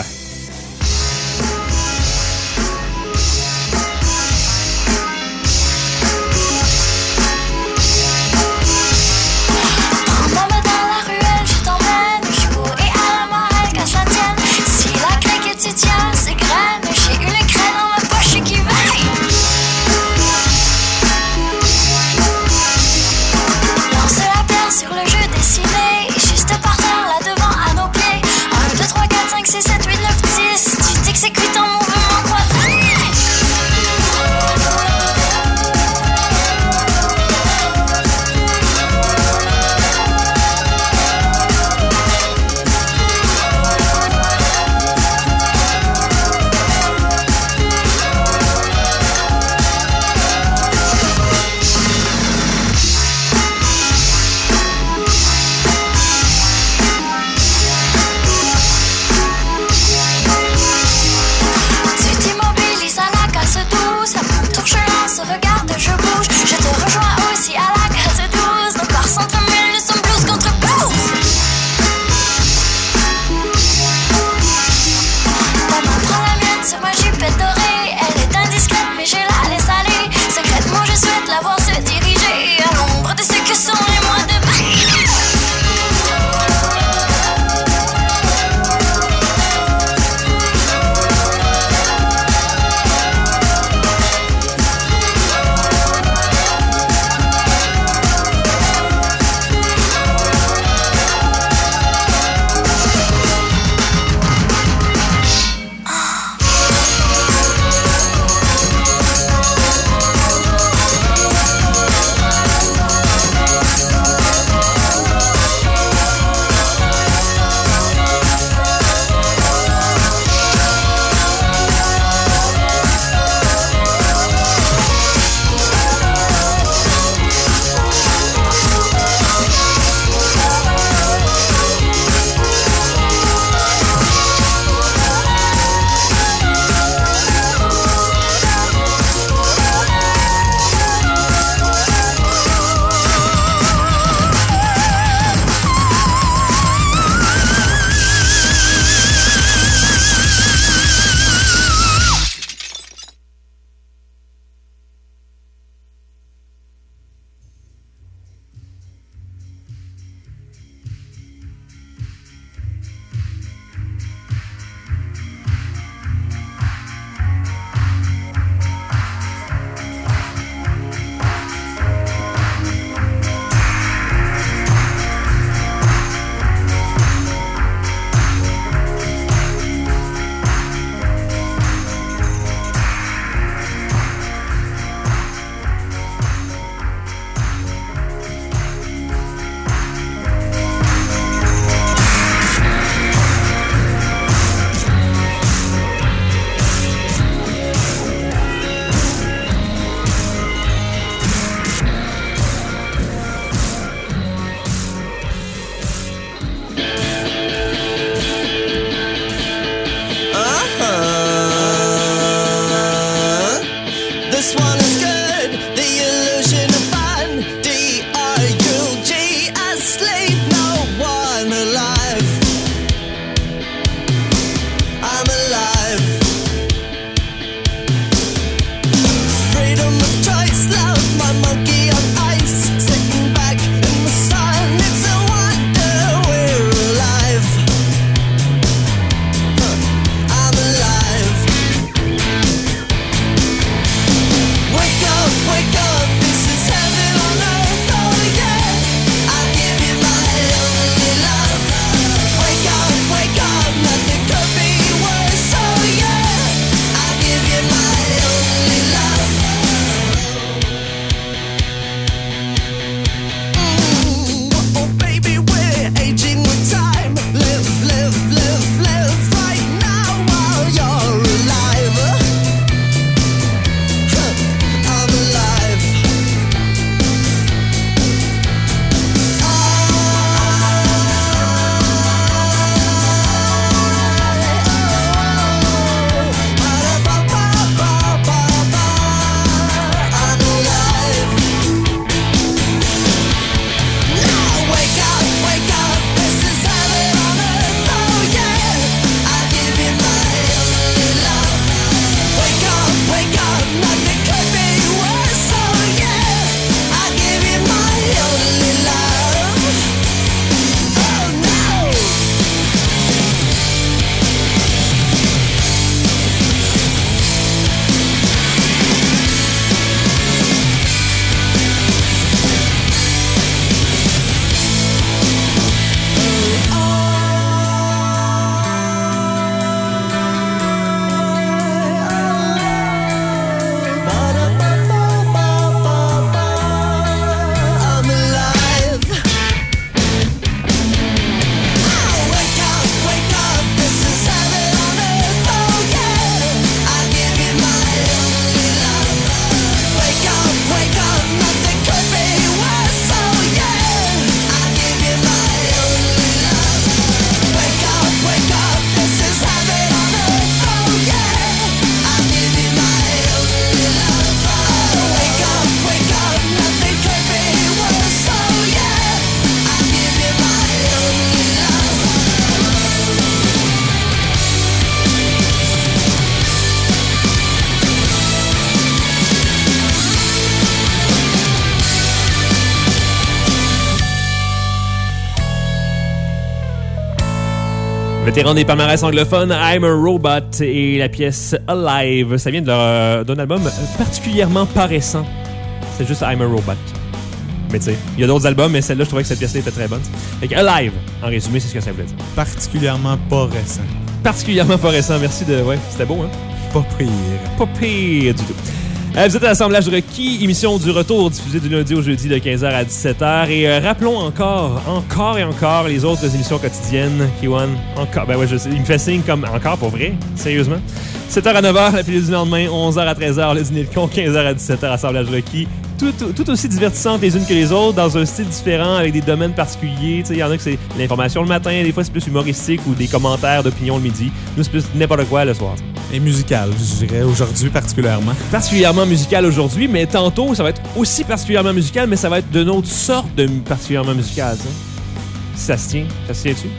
Vétéran des palmarès anglophones, I'm a Robot et la pièce Alive. Ça vient de leur, d'un album particulièrement pas récent. C'est juste I'm a Robot. Mais tu sais, il y a d'autres albums, mais celle-là, je trouvais que cette pièce-là était très bonne. Fait que Alive, en résumé, c'est ce que ça voulait dire. Particulièrement pas récent. Particulièrement pas récent, merci de... Ouais, c'était beau, hein? Pas pire. Pas pire du tout. Euh, vous êtes à l'Assemblage requis, émission du retour diffusée du lundi au jeudi de quinze heures à dix-sept heures. Et euh, rappelons encore, encore et encore les autres émissions quotidiennes. Kiwan, encore, ben ouais, je sais, il me fait signe comme encore pour vrai, sérieusement. sept heures à neuf heures, la pilule du lendemain, onze heures à treize heures, le dîner de con, quinze heures à dix-sept heures, Assemblage requis. Tout, tout, tout aussi divertissantes les unes que les autres, dans un style différent, avec des domaines particuliers. Il y en a que c'est l'information le matin, des fois c'est plus humoristique ou des commentaires d'opinion le midi. Nous, c'est plus n'importe quoi le soir. Et musical, je dirais, aujourd'hui particulièrement. Particulièrement musical aujourd'hui, mais tantôt, ça va être aussi particulièrement musical, mais ça va être d'une autre sorte de particulièrement musical. Ça. Si ça se tient, ça se tient-tu?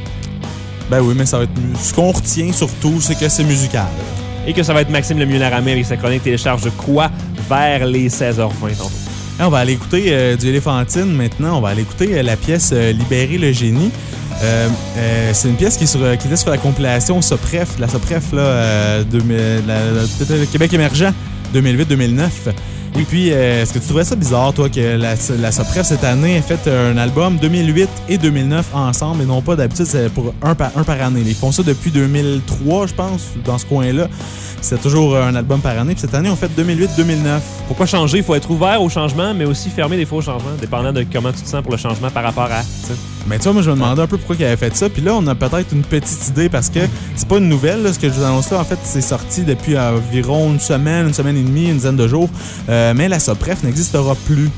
Ben oui, mais ça va être... Ce qu'on retient surtout, c'est que c'est musical. Et que ça va être Maxime Lemieux-Laramé avec sa chronique Télécharge quoi vers les seize heures vingt tantôt. Là, on va aller écouter euh, du Éléphantine maintenant. On va aller écouter euh, la pièce euh, Libérer le génie. Euh, euh, c'est une pièce qui, est sur, qui était sur la compilation Sopref, la Sopref, là, euh, de, la, la, la, Québec émergent deux mille huit deux mille neuf. Et puis, euh, est-ce que tu trouvais ça bizarre, toi, que la, la Sopref, cette année, ait fait un album deux mille huit et deux mille neuf ensemble, et non pas d'habitude, c'est pour un par, un par année. Ils font ça depuis deux mille trois, je pense, dans ce coin-là. C'est toujours un album par année. Puis cette année, on fait deux mille huit deux mille neuf. Pourquoi changer? Il faut être ouvert au changement, mais aussi fermer des fois au changement, dépendant de comment tu te sens pour le changement par rapport à... T'sais. Mais tu vois, moi, je me demandais un peu pourquoi il avait fait ça. Puis là, on a peut-être une petite idée parce que c'est pas une nouvelle, là, ce que je vous annonce là. En fait, c'est sorti depuis environ une semaine, une semaine et demie, une dizaine de jours. Euh, mais la Sopref n'existera plus.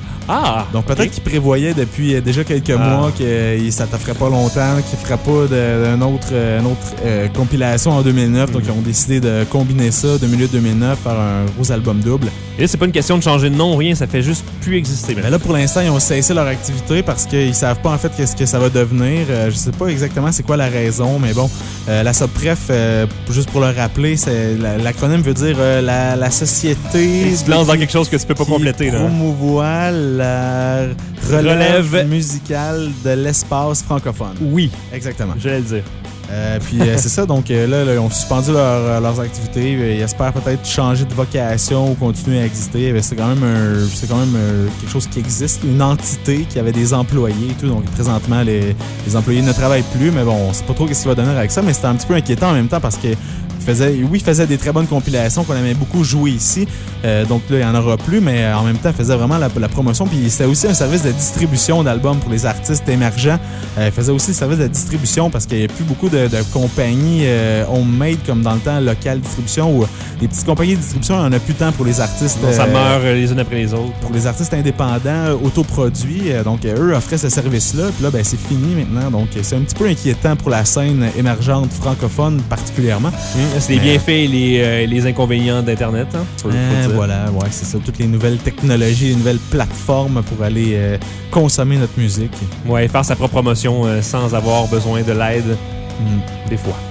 Ah! Donc peut-être okay. qu'ils prévoyaient depuis déjà quelques ah. mois que ça ne ferait pas longtemps, qu'ils ne feraient pas d'une autre, une autre euh, compilation en deux mille neuf. Mm-hmm. Donc ils ont décidé de combiner ça, deux mille huit deux mille neuf, faire un gros album double. Et là, c'est pas une question de changer de nom ou rien, ça fait juste plus exister. Mais là, pour l'instant, ils ont cessé leur activité parce qu'ils savent pas en fait qu'est-ce que ça va devenir. Euh, je sais pas exactement c'est quoi la raison, mais bon, euh, la Sopref, euh, juste pour le rappeler, c'est, la, l'acronyme veut dire euh, la, la société... Et tu te lances dans quelque chose que tu peux pas compléter. Promouvoir la relève, relève musicale de l'espace francophone. Oui. Exactement. J'allais le dire. Euh, puis euh, c'est ça, donc euh, là, là, ils ont suspendu leur, leurs activités. Ils espèrent peut-être changer de vocation ou continuer à exister. Mais c'est quand même, un, c'est quand même un, quelque chose qui existe, une entité qui avait des employés et tout. Donc présentement, les, les employés ne travaillent plus, mais bon, on sait pas trop ce qu'il va donner avec ça. Mais c'était un petit peu inquiétant en même temps parce que faisait, oui, il faisait des très bonnes compilations qu'on aimait beaucoup jouer ici. Euh, donc là, il n'y en aura plus, mais en même temps, il faisait vraiment la, la promotion. Puis c'était aussi un service de distribution d'albums pour les artistes émergents. Euh, il faisait aussi le service de distribution parce qu'il n'y a plus beaucoup de, de compagnies euh, homemade comme dans le temps, local distribution ou des petites compagnies de distribution, il n'y en a plus tant pour les artistes. Non, ça euh, meurt les unes après les autres. Pour les artistes indépendants, autoproduits. Euh, donc, eux offraient ce service-là. Puis là, ben, c'est fini maintenant. Donc, c'est un petit peu inquiétant pour la scène émergente francophone particulièrement. Mmh, c'est les bienfaits et les, euh, les inconvénients d'Internet. Hein, faut, euh, faut dire. Voilà, ouais, c'est ça. Toutes les nouvelles technologies, les nouvelles plateformes pour aller euh, consommer notre musique. Ouais, faire sa propre promotion euh, sans avoir besoin de l'aide, mmh. des fois.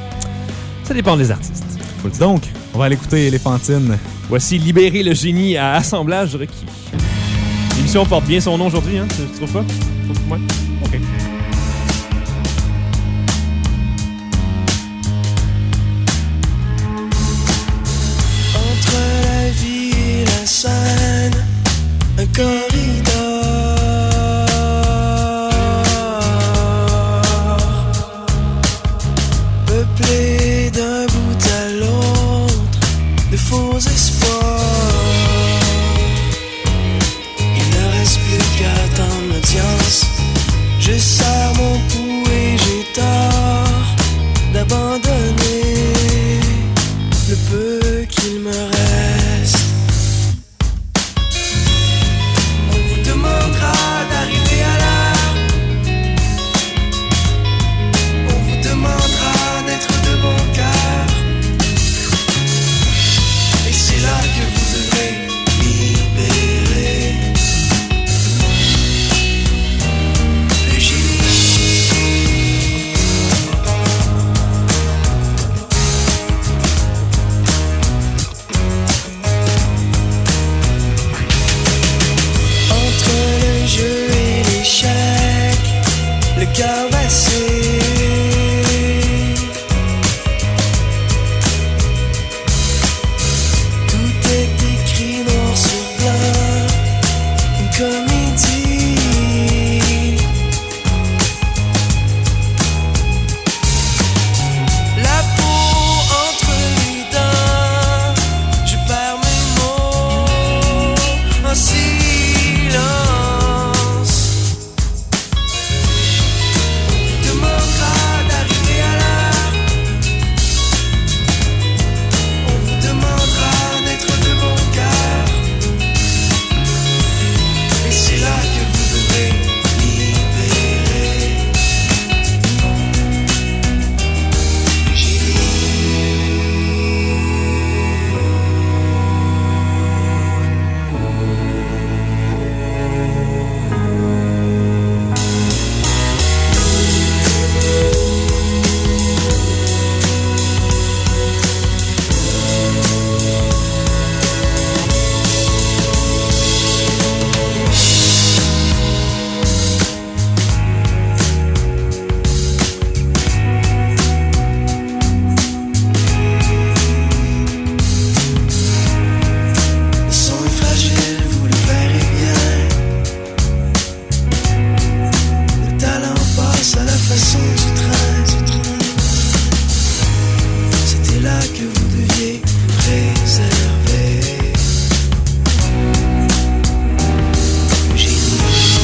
Ça dépend des artistes. Faut le dire. Donc, on va aller écouter Éléphantine. Voici Libérer le génie à Assemblage requis. L'émission porte bien son nom aujourd'hui, hein? Tu, tu trouves pas? Tu trouves moi? OK. Entre la vie et la scène, un corridor peuplé d'un bout à l'autre de faux espoirs. Il ne reste plus qu'à attendre l'audience. Je serre mon pouls et j'ai tort d'abandonner le peu qu'il me reste. On vous demandera d'arriver à l'heure. On vous demandera d'être de bon cœur. Et c'est là que vous devez libérer le génie. Entre le jeu et l'échec, le cœur vacille. façon du train. C'était là que vous deviez préserver le génie.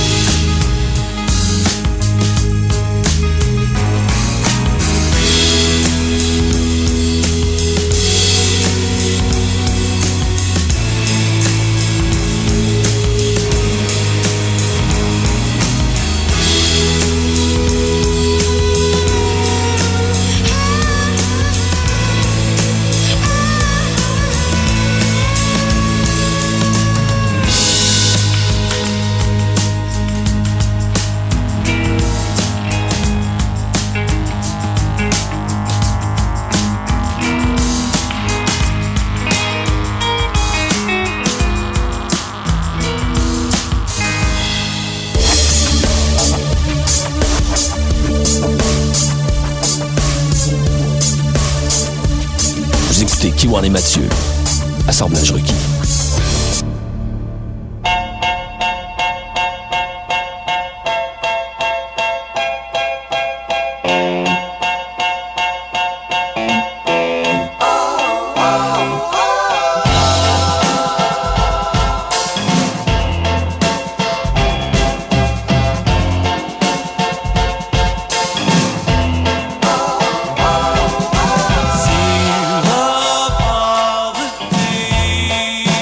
Vous écoutez Kiwan et Mathieu, Assemblage requis. Seal of all the day.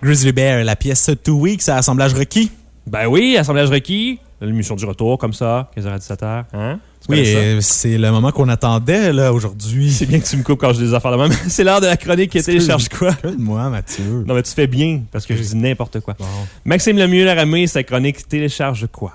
Grizzly Bear, la pièce Two Weeks à Assemblage requis. Ben oui, Assemblage requis. L'émission du retour, comme ça, quinze heures à dix-sept heures. Hein? Oui, euh, c'est le moment qu'on attendait, là, aujourd'hui. C'est bien que tu me coupes quand je dis des affaires de même. C'est l'heure de la chronique qui télécharge quoi? Moi, Mathieu. Non, mais tu fais bien, parce que je dis n'importe quoi. Bon. Maxime Lemieux-Laramé, sa chronique télécharge quoi?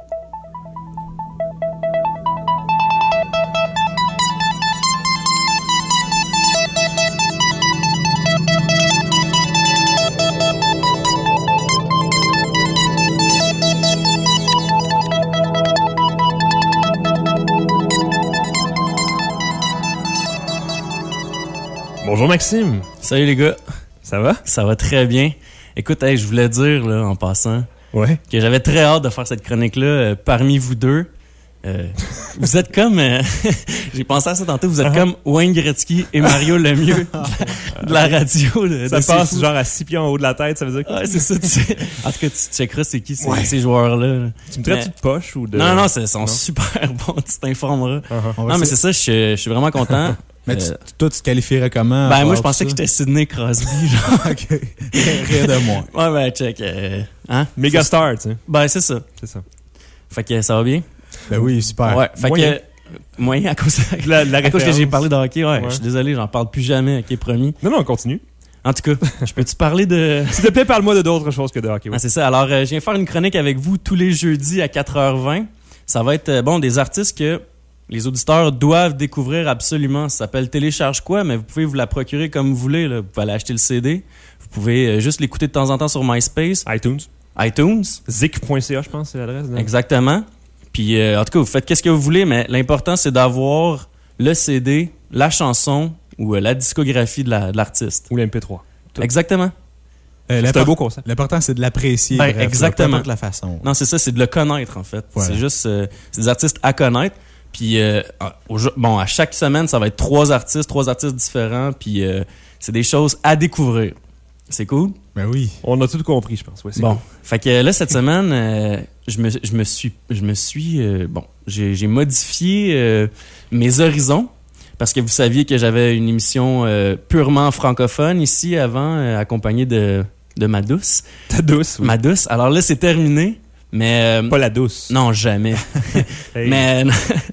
Bonjour Maxime. Salut les gars. Ça va? Ça va très bien. Écoute, hey, je voulais dire là, en passant ouais. que j'avais très hâte de faire cette chronique-là. Euh, parmi vous deux, euh, vous êtes comme... Euh, j'ai pensé à ça tantôt. Vous êtes uh-huh. comme Wayne Gretzky et Mario Lemieux de, de la radio. De, ça de passe genre à six pieds en haut de la tête, ça veut dire que... Ouais, c'est ça. Tu sais. En tout cas, tu checkeras c'est qui ces, ouais. ces joueurs-là. Là. Tu me traites de poche ou de... Non, non, ils sont non? super bons. Tu t'informeras. Uh-huh. Non, mais c'est ça. Je suis vraiment content. Mais tu, toi, tu te qualifierais comment? Ben, moi, je pensais que j'étais Sidney Crosby, genre. OK. Rien de moins. Ouais, ben, check. Euh, hein? Megastar, tu sais. Ben, c'est ça. C'est ça. Fait que ça va bien? Ben oui, super. Ouais, fait moyen. que... Moyen, à cause, la, la à cause que j'ai parlé de hockey, ouais. ouais. Je suis désolé, j'en parle plus jamais, OK, promis. Non, non, on continue. En tout cas, je peux-tu parler de... S'il te plaît, parle-moi de d'autres choses que de hockey. Ouais. Ah, c'est ça. Alors, euh, je viens faire une chronique avec vous tous les jeudis à quatre heures vingt. Ça va être, euh, bon, des artistes que... les auditeurs doivent découvrir absolument. Ça s'appelle Télécharge quoi, mais vous pouvez vous la procurer comme vous voulez. Là. Vous pouvez aller acheter le C D. Vous pouvez euh, juste l'écouter de temps en temps sur MySpace. iTunes. iTunes. zik point c a, je pense, c'est l'adresse. De... Exactement. Puis, euh, en tout cas, vous faites qu'est-ce que vous voulez, mais l'important, c'est d'avoir le C D, la chanson ou euh, la discographie de, la, de l'artiste. Ou l'M P trois. Tout. Exactement. Euh, c'est un beau concept. L'important, c'est de l'apprécier. Ben, bref, exactement. de la façon. Non, c'est ça, c'est de le connaître, en fait. Voilà. C'est juste, euh, c'est des artistes à connaître. Puis, euh, au, bon, à chaque semaine, ça va être trois artistes, trois artistes différents. Puis, euh, c'est des choses à découvrir. C'est cool? Ben oui. On a tout compris, je pense. Ouais, c'est bon. Cool. Fait que là, cette semaine, euh, je, me, je me suis... Je me suis euh, bon, j'ai, j'ai modifié euh, mes horizons. Parce que vous saviez que j'avais une émission euh, purement francophone ici avant, euh, accompagnée de, de ma douce. Ta douce, oui. Ma douce. Alors là, c'est terminé. Mais... Euh, Pas la douce. Non, jamais. hey. Mais...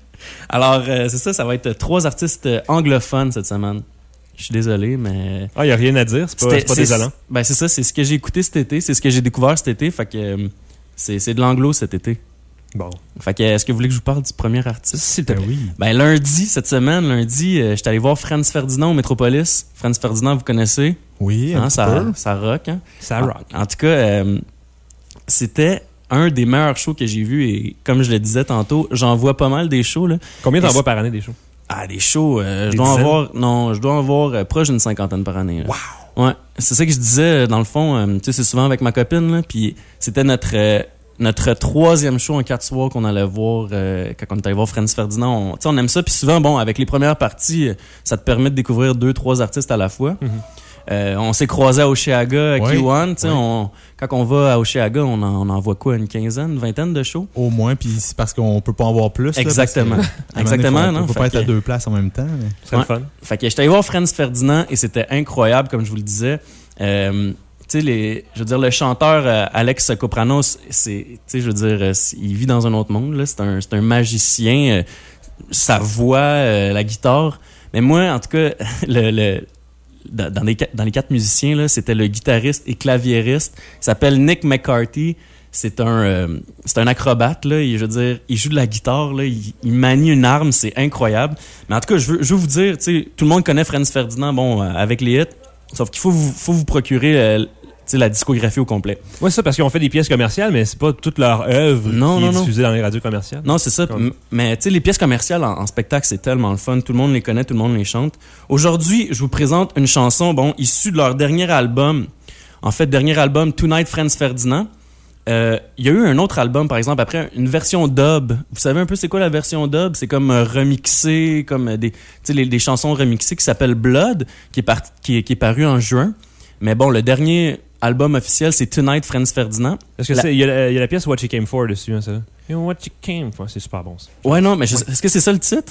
Alors, euh, c'est ça, ça va être trois artistes anglophones cette semaine. Je suis désolé, mais... Ah, il n'y a rien à dire, c'est pas, c'est pas c'est, désolant. Ben, c'est ça, c'est ce que j'ai écouté cet été, c'est ce que j'ai découvert cet été, fait que euh, c'est, c'est de l'anglo cet été. Bon. Fait que, est-ce que vous voulez que je vous parle du premier artiste? S'il te plaît. Oui. Ben, lundi, cette semaine, lundi, euh, j'étais allé voir Franz Ferdinand au Métropolis. Franz Ferdinand, vous connaissez? Oui, un hein, petit ça, peu. ça rock, hein? Ça rock. En, en tout cas, euh, c'était... un des meilleurs shows que j'ai vu et comme je le disais tantôt, j'en vois pas mal des shows. Là. Combien t'en et vois par année des shows? Ah, des shows, euh, des je dois en dizaines? voir, non, je dois en voir euh, proche d'une cinquantaine par année. Là. Wow! Ouais, c'est ça que je disais, dans le fond, euh, tu sais, c'est souvent avec ma copine, là, puis c'était notre, euh, notre troisième show en quatre soirs qu'on allait voir euh, quand on était allé voir Franz Ferdinand. Tu sais, on aime ça, puis souvent, bon, avec les premières parties, ça te permet de découvrir deux, trois artistes à la fois. Mm-hmm. Euh, on s'est croisés à Oshéaga, à oui, Q un. Tu sais, oui. on, quand on va à Oshéaga, on en, on en voit quoi, une quinzaine, une vingtaine de shows? Au moins, puis c'est parce qu'on peut pas en voir plus. Exactement. Là, Exactement, donné, faut, non? On peut Fait pas être que, à deux places en même temps. Mais... C'est ouais. le fun. Fait que j'étais allé voir Franz Ferdinand et c'était incroyable, comme je vous le disais. Euh, tu sais, les, je veux dire, le chanteur euh, Alex Kopranos, c'est, tu sais, je veux dire, euh, il vit dans un autre monde, là. C'est un, c'est un magicien. Euh, sa voix, euh, la guitare. Mais moi, en tout cas, le, le dans les, dans les quatre musiciens, là, c'était le guitariste et claviériste. Il s'appelle Nick McCarthy. C'est un, euh, c'est un acrobate, là. Il, je veux dire, il joue de la guitare, là. Il, il manie une arme, c'est incroyable. Mais en tout cas, je veux, je veux vous dire, tu sais, tout le monde connaît Franz Ferdinand, bon, euh, avec les hits. Sauf qu'il faut vous, faut vous procurer euh, la discographie au complet. Oui, c'est ça, parce qu'ils ont fait des pièces commerciales, mais c'est pas toute leur œuvre non, qui non, est non. diffusée dans les radios commerciales. Non, c'est ça. Comme... Mais tu sais, les pièces commerciales en, en spectacle, c'est tellement le fun. Tout le monde les connaît, tout le monde les chante. Aujourd'hui, je vous présente une chanson, bon, issue de leur dernier album. En fait, dernier album, Tonight Franz Ferdinand. Il euh, y a eu un autre album, par exemple, après, une version dub. Vous savez un peu c'est quoi la version dub? C'est comme euh, remixé, comme euh, des, les, des chansons remixées qui s'appellent Blood, qui est, par, qui, est, qui est paru en juin. Mais bon, le dernier album officiel, c'est Tonight Franz Ferdinand. Est-ce que la... c'est, il y, y a la pièce What You Came For dessus, hein, ça? What You Came For, c'est super bon ça. Ouais, non, mais je, est-ce que c'est ça le titre?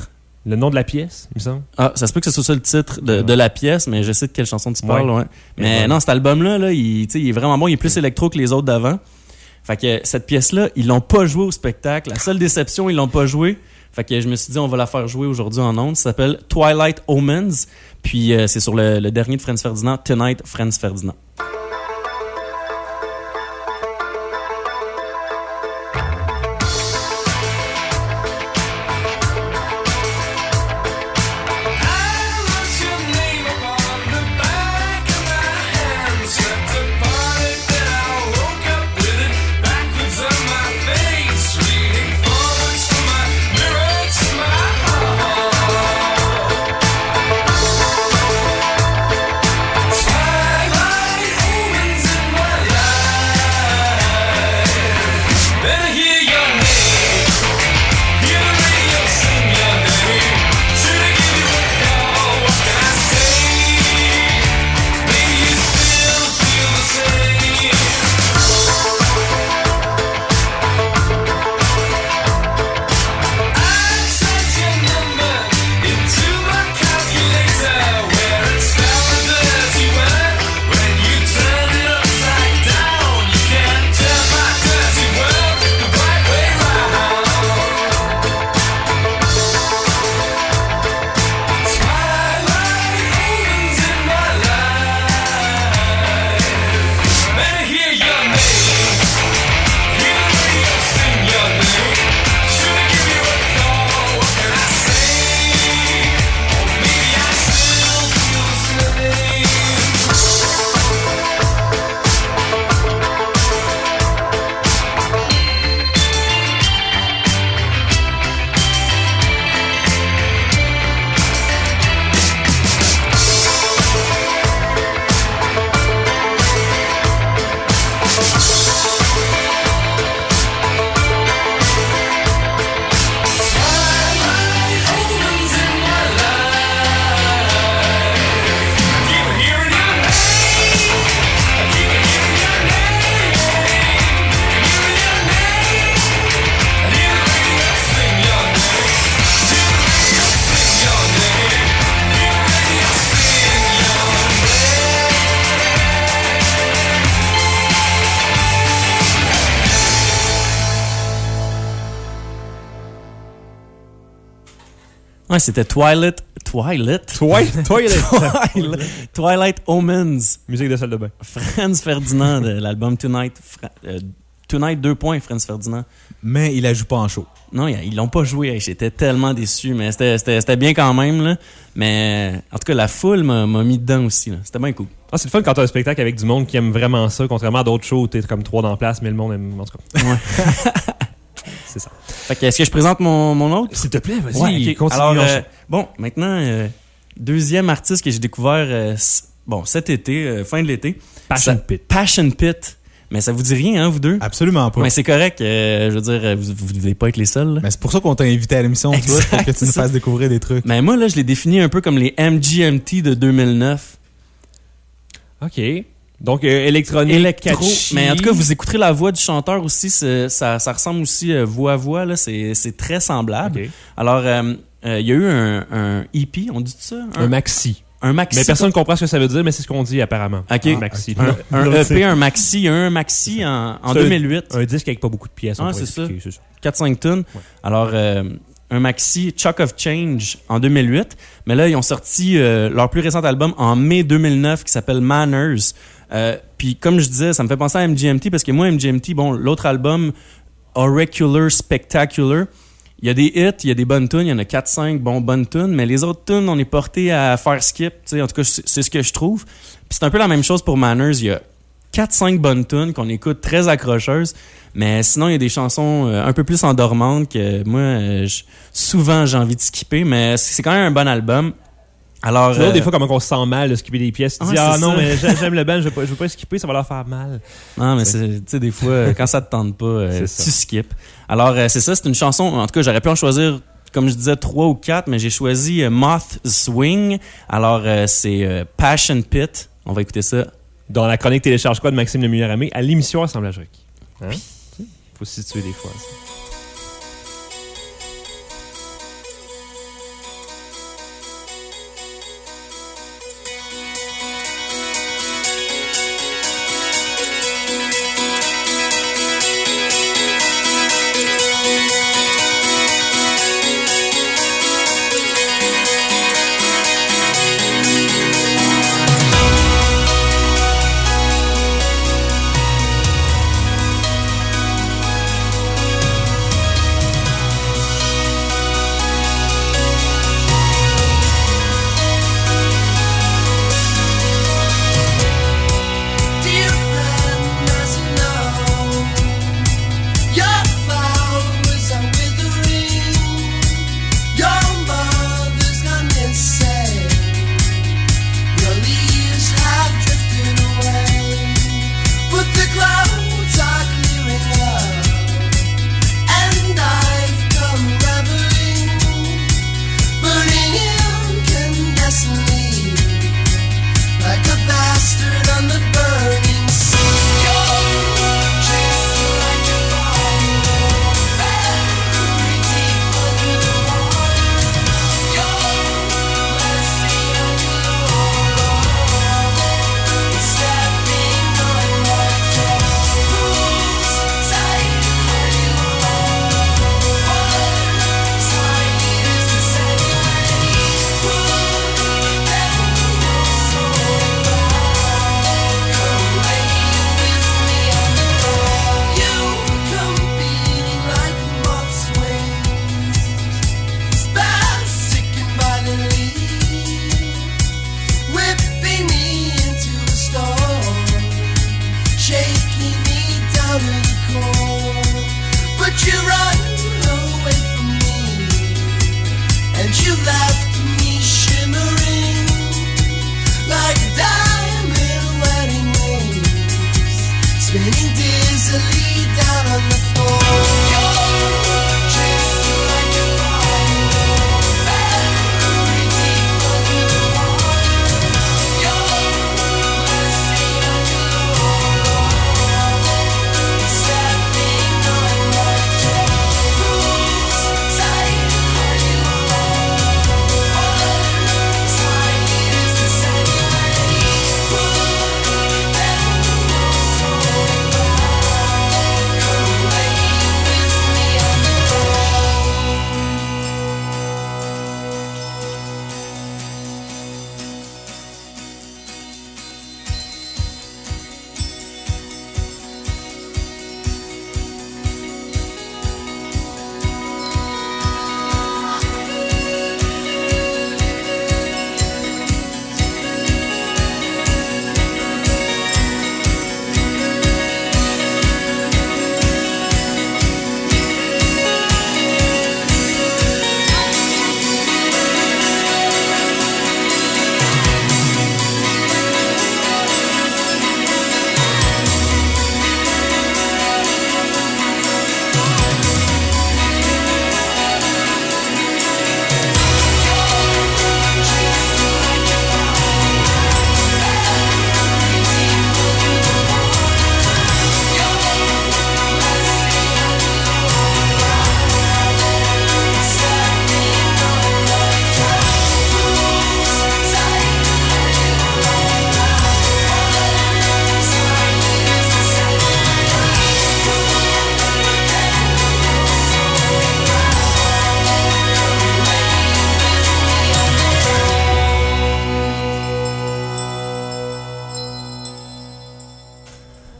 Le nom de la pièce, il me semble. Ah, ça se peut que ce soit ça le titre de, de la pièce, mais je sais de quelle chanson tu parles. Ouais. Ouais. Mais ouais. non, cet album-là, là, il, il est vraiment bon. Il est plus électro que les autres d'avant. Fait que cette pièce-là, ils l'ont pas jouée au spectacle. La seule déception, ils l'ont pas jouée. Fait que je me suis dit, on va la faire jouer aujourd'hui en ondes. Ça s'appelle Twilight Omens. Puis euh, c'est sur le, le dernier de Franz Ferdinand, Tonight, Franz Ferdinand. Ouais, c'était Twilight. Twilight? Twilight? Twilight. Twilight. Twilight Omens. Musique de salle de bain. Franz Ferdinand de l'album Tonight. Fra- euh, Tonight deux points, Franz Ferdinand. Mais il la joue pas en show. Non, ils l'ont pas joué. J'étais tellement déçu, mais c'était, c'était, c'était bien quand même. Là. Mais en tout cas, la foule m'a, m'a mis dedans aussi. Là. C'était bien cool. Ah, c'est le fun quand t'as un spectacle avec du monde qui aime vraiment ça, contrairement à d'autres shows où t'es comme trois dans la place, mais le monde aime en tout cas. Ouais. C'est ça. Fait que, est-ce que je présente mon, mon autre? S'il te plaît, vas-y, ouais, okay, continue. Alors, euh, bon, maintenant, euh, deuxième artiste que j'ai découvert euh, c- bon, cet été, euh, fin de l'été. Passion ça, Pit. Passion Pit. Mais ça vous dit rien, hein, vous deux? Absolument pas. Mais c'est correct, euh, je veux dire, vous, vous devez pas être les seuls. Là. Mais c'est pour ça qu'on t'a invité à l'émission, tu vois, pour que tu nous fasses découvrir des trucs. Mais moi, là, je l'ai défini un peu comme les M G M T de deux mille neuf. OK. Donc, euh, électronique, électro. catchy. Mais en tout cas, vous écouterez la voix du chanteur aussi. Ça, ça ressemble aussi euh, voix à voix. Là, c'est, c'est très semblable. Okay. Alors, il euh, euh, y a eu un, un E P, on dit ça? Un, un maxi. Un maxi. Mais personne ne comprend ce que ça veut dire, mais c'est ce qu'on dit apparemment. OK. Un maxi. Un, un E P, un maxi. Un maxi en, en deux mille huit. Un, un disque avec pas beaucoup de pièces. Ah, c'est ça. c'est ça. quatre cinq tonnes. Ouais. Alors, euh, un maxi Chock of Change en deux mille huit. Mais là, ils ont sorti euh, leur plus récent album en mai deux mille neuf qui s'appelle Manners. Euh, puis comme je disais, ça me fait penser à M G M T parce que moi, M G M T, bon, l'autre album, Auricular Spectacular, il y a des hits, il y a des bonnes tunes, il y en a quatre cinq bon, bonnes tunes, mais les autres tunes, on est porté à faire skip, tu sais, en tout cas, c'est, c'est ce que je trouve. Puis c'est un peu la même chose pour Manners, il y a quatre cinq bonnes tunes qu'on écoute très accrocheuses, mais sinon, il y a des chansons euh, un peu plus endormantes que moi, euh, je, souvent, j'ai envie de skipper, mais c'est quand même un bon album. Alors, tu vois, euh, des fois, comment on se sent mal de skipper des pièces. Tu ah, dis, ah non, ça. mais j'aime le band, je veux pas, je veux pas skipper, ça va leur faire mal. Non, mais c'est, tu sais, des fois, quand ça te tente pas, euh, tu skippes. Alors, euh, c'est ça, c'est une chanson, en tout cas, j'aurais pu en choisir, comme je disais, trois ou quatre, mais j'ai choisi euh, Moth Swing. Alors, euh, c'est euh, Passion Pit. On va écouter ça. Dans la chronique Télécharge quoi de Maxime Le Meilleur-Aimé à l'émission Assemblage Requis. Hein? Oui. Faut se situer des fois. Ça.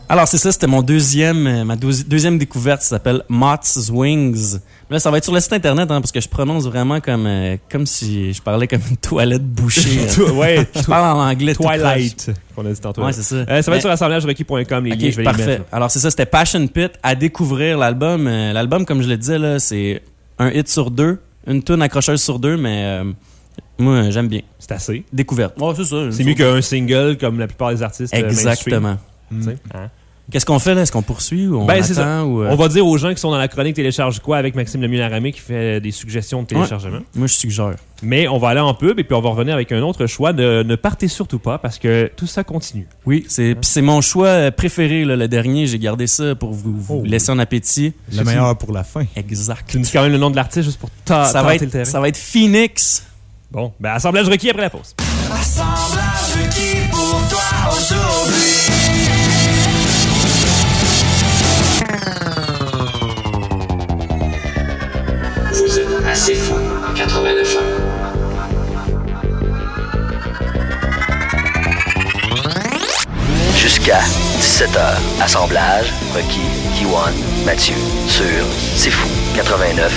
Alors, c'est ça, c'était mon deuxième, euh, ma douzi- deuxième découverte. Ça s'appelle Moth's Wings. Là, ça va être sur le site internet, hein, parce que je prononce vraiment comme, euh, comme si je parlais comme une toilette bouchée. Ouais. Je parle en anglais. Twilight, qu'on a dit tantôt. Ouais, c'est ça. Euh, ça va Mais- être sur assemblages requis point com, les Ok, liens, je vais parfait. les mettre. là. Alors, c'est ça, c'était Passion Pit à découvrir l'album. Euh, l'album, comme je le disais, là, c'est un hit sur deux, une tune accrocheuse sur deux, mais euh, moi, j'aime bien. C'est assez. Découverte. Ouais, c'est ça. C'est mieux qu'un single comme la plupart des artistes. euh, Exactement. mainstream, tu sais. Hein? Qu'est-ce qu'on fait là? Est-ce qu'on poursuit ou on Ben, attend? c'est ça. Ou, euh, On va dire aux gens qui sont dans la chronique Télécharge quoi avec Maxime Lemieux-Laramé qui fait des suggestions de téléchargement. Moi, je suggère. Mais on va aller en pub et puis on va revenir avec un autre choix. Ne, ne partez surtout pas parce que tout ça continue. Oui, c'est puis c'est mon choix euh, préféré, là, le dernier. J'ai gardé ça pour vous, vous Oh. laisser en appétit. Le meilleur pour la fin. Exact. Tu nous dis quand même le nom de l'artiste juste pour ta- Ça va, tenter le être, terrain. ça va être Phoenix. Bon, ben assemblage requis après la pause. Assemblage requis pour toi aujourd'hui. Vous êtes assez fou. quatre-vingt-neuf ans. Jusqu'à dix-sept heures. Assemblage, requis, Kiwan, Mathieu, sur C'est Fou, quatre-vingt-neuf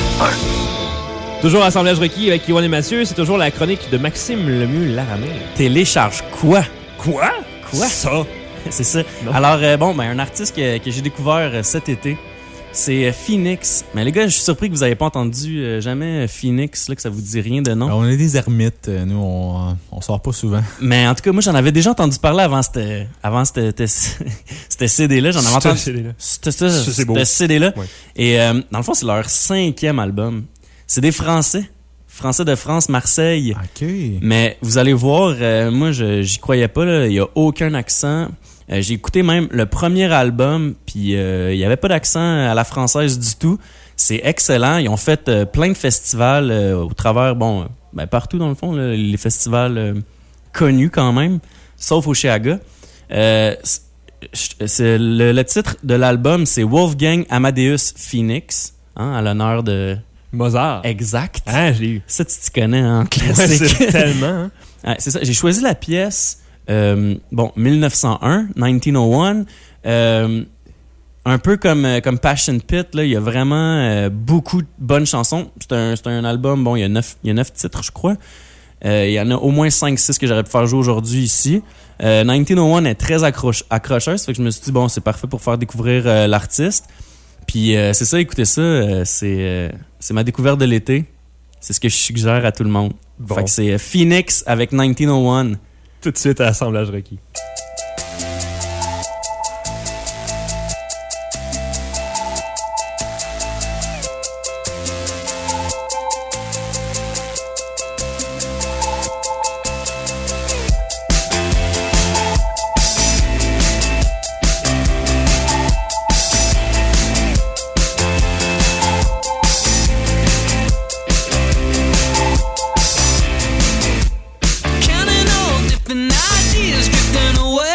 un. Toujours assemblage requis avec Yoann et Mathieu. C'est toujours la chronique de Maxime Lemieux-Laramé. Télécharge quoi? Quoi? Quoi? Ça? C'est ça. Non. Alors, euh, bon, ben, un artiste que, que j'ai découvert euh, cet été, c'est euh, Phoenix. Mais les gars, je suis surpris que vous n'ayez pas entendu euh, jamais euh, Phoenix, là, que ça vous dit rien de nom. Alors, on est des ermites. euh, Nous, on, on sort pas souvent. Mais en tout cas, moi, j'en avais déjà entendu parler avant cette, avant cette, cette, cette C D-là. J'en avais Ce entendu. C D-là. C'était ça, Ça, c'est beau. ce C D-là. Ouais. Et euh, dans le fond, c'est leur cinquième album. C'est des Français. Français de France, Marseille. OK. Mais vous allez voir, euh, moi, je j'y croyais pas. là. Il y a aucun accent. Euh, j'ai écouté même le premier album, puis euh, il y avait pas d'accent à la française du tout. C'est excellent. Ils ont fait euh, plein de festivals euh, au travers, bon, euh, ben, partout dans le fond, là, les festivals euh, connus quand même, sauf au Chiaga. Euh, c'est- c'est le, le titre de l'album, c'est Wolfgang Amadeus Phoenix, hein, à l'honneur de Mozart. Exact. Ah, je l'ai eu. Ça, tu t'y connais en Ouais, classique. c'est tellement. Hein? Ouais, c'est ça. J'ai choisi la pièce, euh, bon, mille neuf cent un, dix-neuf oh un. Euh, un peu comme, euh, comme Passion Pit, là, il y a vraiment euh, beaucoup de bonnes chansons. C'est un, c'est un album, bon, il y a neuf, il y a neuf titres, je crois. Euh, il y en a au moins cinq six que j'aurais pu faire jouer aujourd'hui ici. Euh, dix-neuf oh un est très accroche, accrocheuse, fait que je me suis dit, bon, c'est parfait pour faire découvrir euh, l'artiste. Puis euh, c'est ça, écoutez ça, euh, c'est, euh, c'est ma découverte de l'été. C'est ce que je suggère à tout le monde. Bon. Fait que c'est euh, Phoenix avec dix-neuf oh un. Tout de suite à assemblage requis. Counting all different ideas drifting away.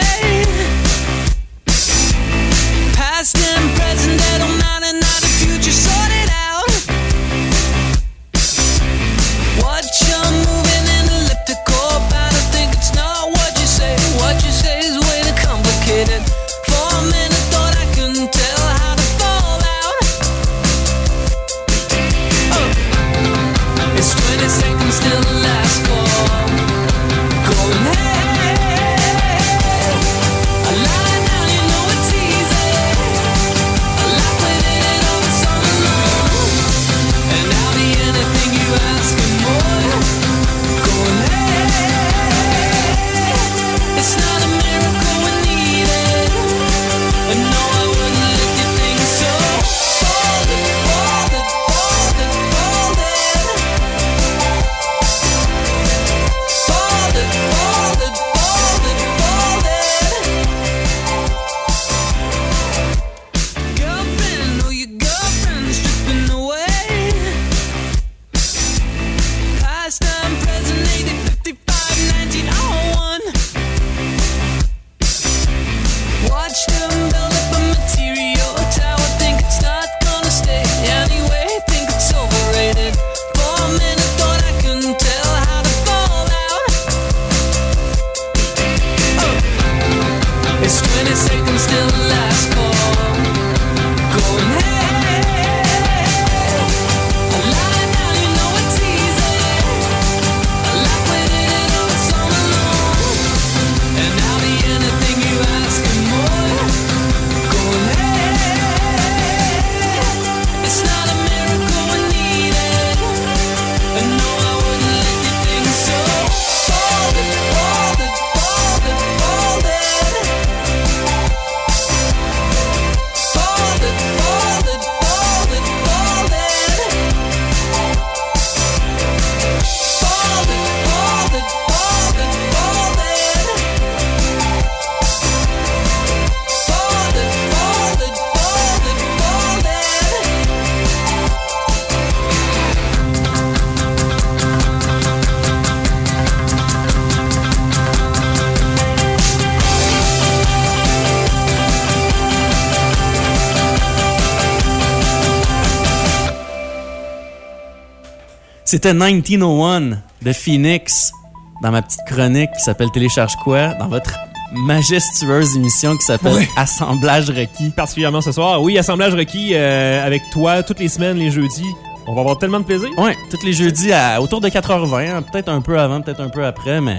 C'était dix-neuf oh un de Phoenix dans ma petite chronique qui s'appelle Télécharge quoi? Dans votre majestueuse émission qui s'appelle ouais. Assemblage requis. Particulièrement ce soir. Oui, Assemblage requis euh, avec toi toutes les semaines, les jeudis. On va avoir tellement de plaisir. Oui, tous les jeudis à, autour de quatre heures vingt. Hein, peut-être un peu avant, peut-être un peu après, mais...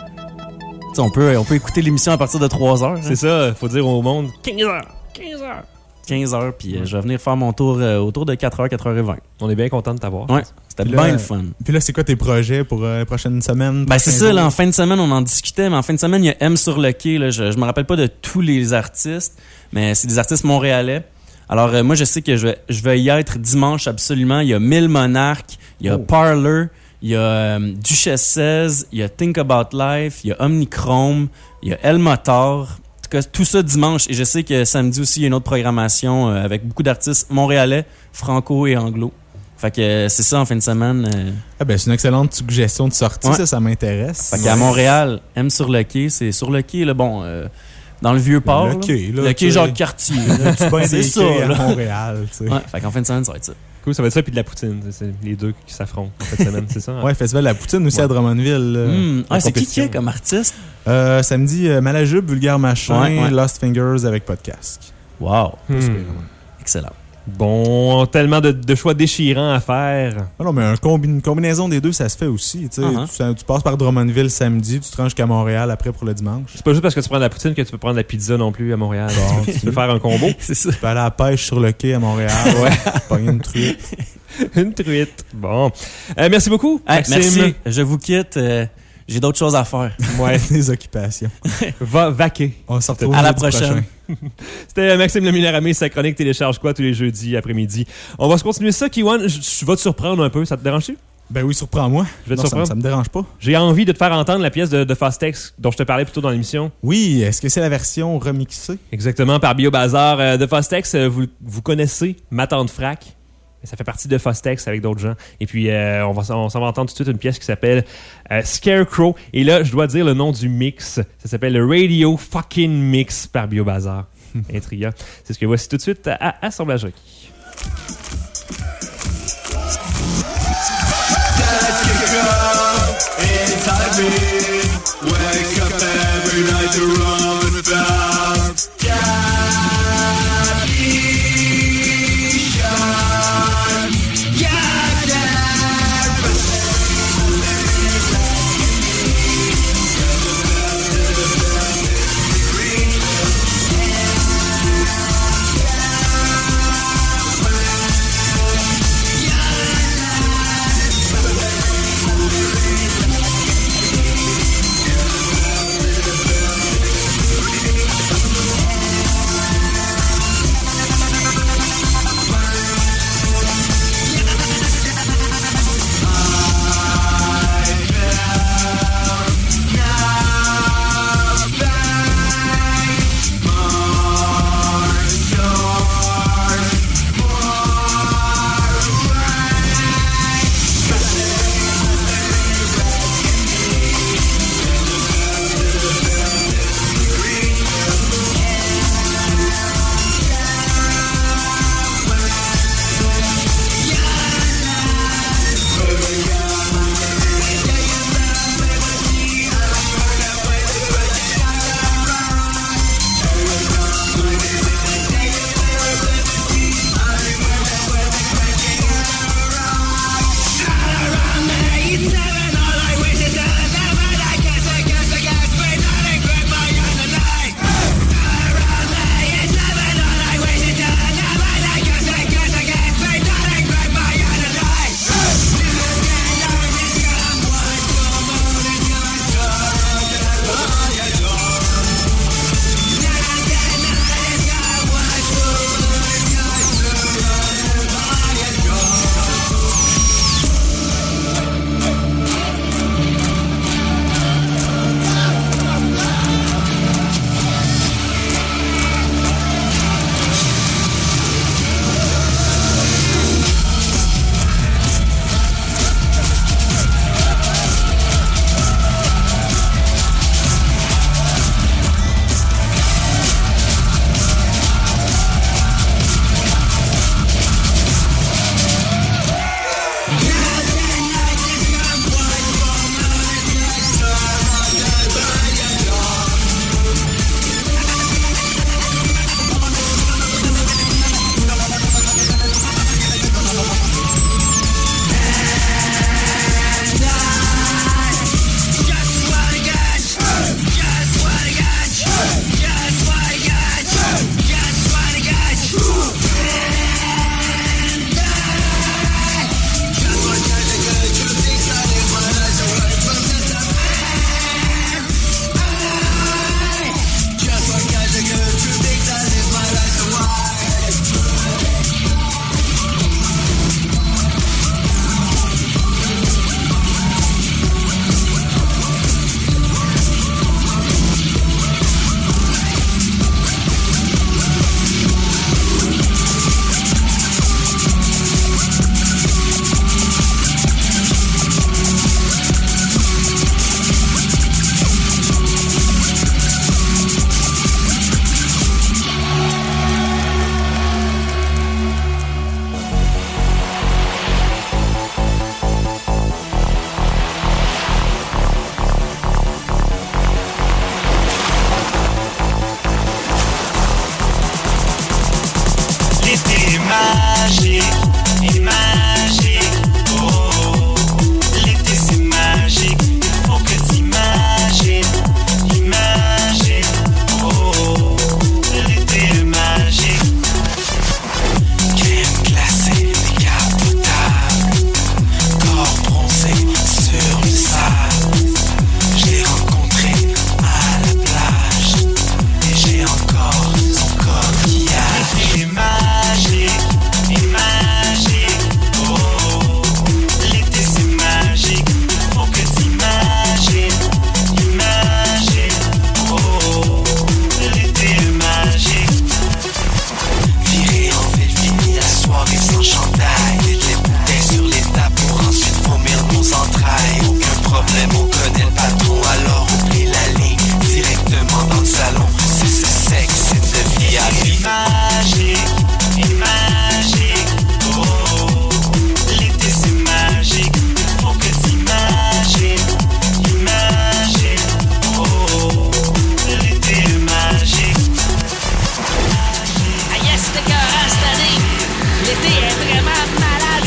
On peut, on peut écouter l'émission à partir de trois heures. C'est hein. ça, faut dire au monde. quinze heures. quinze heures. quinze heures, puis euh, je vais venir faire mon tour euh, autour de quatre heures, quatre heures vingt. On est bien content de t'avoir. Ouais, c'était bien le fun. Puis là, c'est quoi tes projets pour euh, les prochaines semaines? Ben, c'est ça, là, en fin de semaine, on en discutait, mais en fin de semaine, il y a M sur le quai. Là, je, je me rappelle pas de tous les artistes, mais c'est des artistes montréalais. Alors, euh, moi, je sais que je vais, je vais y être dimanche absolument. Il y a Mille Monarques, il y a oh. Parler, il y a euh, Duchesse seize, il y a Think About Life, il y a Omnichrome, il y a El Motor. En tout cas, tout ça dimanche. Et je sais que samedi aussi, il y a une autre programmation euh, avec beaucoup d'artistes montréalais, franco et anglo. Fait que euh, c'est ça en fin de semaine. Euh... Ah ben, c'est une excellente suggestion de sortie, ouais. ça, ça m'intéresse. Fait qu'à Montréal, M sur le quai, c'est sur le quai, là, bon... Euh, dans le vieux port. Le quai, là. Le quai Jacques-Cartier. C'est ça, à Montréal, tu sais. Ouais, fait qu'en fin de semaine, ça va être ça. Cool, ça va être ça, puis de la poutine. C'est les deux qui s'affrontent en fin de semaine, c'est ça? Hein? Ouais, Festival de la poutine aussi ouais. à Drummondville. Mmh. Ah, c'est qui qui est comme artiste? Euh, samedi, euh, Malajube, Vulgaire Machin, ouais, ouais. Lost Fingers avec Podcast. Wow. Mmh. Excellent. Bon, tellement de, de choix déchirants à faire. Ah non, mais un combi- une combinaison des deux, ça se fait aussi. Uh-huh. tu, tu passes par Drummondville samedi, tu te rends jusqu'à Montréal après pour le dimanche. C'est pas juste parce que tu prends de la poutine que tu peux prendre de la pizza non plus à Montréal. Bon, tu peux faire un combo. C'est ça. Tu peux aller à la pêche sur le quai à Montréal. ouais. Pogner une truite. Une truite. Bon. Euh, merci beaucoup. Hey, merci. Je vous quitte. Euh, j'ai d'autres choses à faire. Ouais. Des occupations. Va vaquer. On se retrouve à la prochaine. C'était Maxime Lemillard-Ramé, sa chronique Télécharge quoi tous les jeudis après-midi. On va se continuer ça, Kiwan. Je, je vais te surprendre un peu. Ça te dérange-tu? Ben oui, surprends-moi. Je vais te non, surprendre. Ça, ça me dérange pas. J'ai envie de te faire entendre la pièce de, de Fostex dont je te parlais plus tôt dans l'émission. Oui, est-ce que c'est la version remixée? Exactement, par BioBazar. Euh, de Fostex, euh, vous, vous connaissez Ma Tante Frac. Ça fait partie de Fostex avec d'autres gens. Et puis, euh, on, va, on s'en va entendre tout de suite une pièce qui s'appelle euh, Scarecrow. Et là, je dois dire le nom du mix. Ça s'appelle le Radio Fucking Mix par BioBazar. Intriguant. C'est ce que voici tout de suite à Assemblage requis.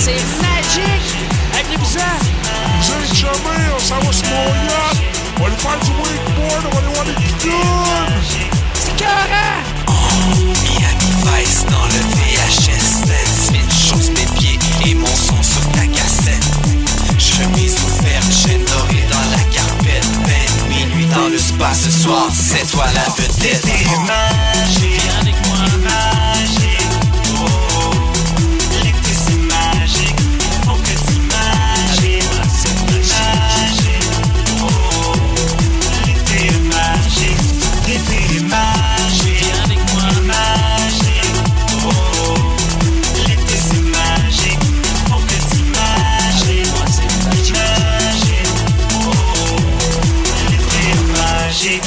c'est magique! Appelez-vous-ça! Zé, jamais, on s'en va sur mon yacht! On va aller faire du wakeboard, on va aller voir les pitounes! C'est carré! Miami Vice dans le V H S Smith, chausse mes pieds et mon son sur ta cassette. Chemise ouverte, chaîne dorée dans la carpette. Ben minuit dans le spa ce soir, c'est toi la vedette. T'es magique, viens avec moi magique. Oh, oh. L'été c'est magique, faut que t'imagines. C'est magique, oh, oh. L'été est magique, l'été est magique. Viens avec moi magique, oh, oh. L'été c'est magique, faut que t'imagines. C'est magique, oh, oh. L'été est magique.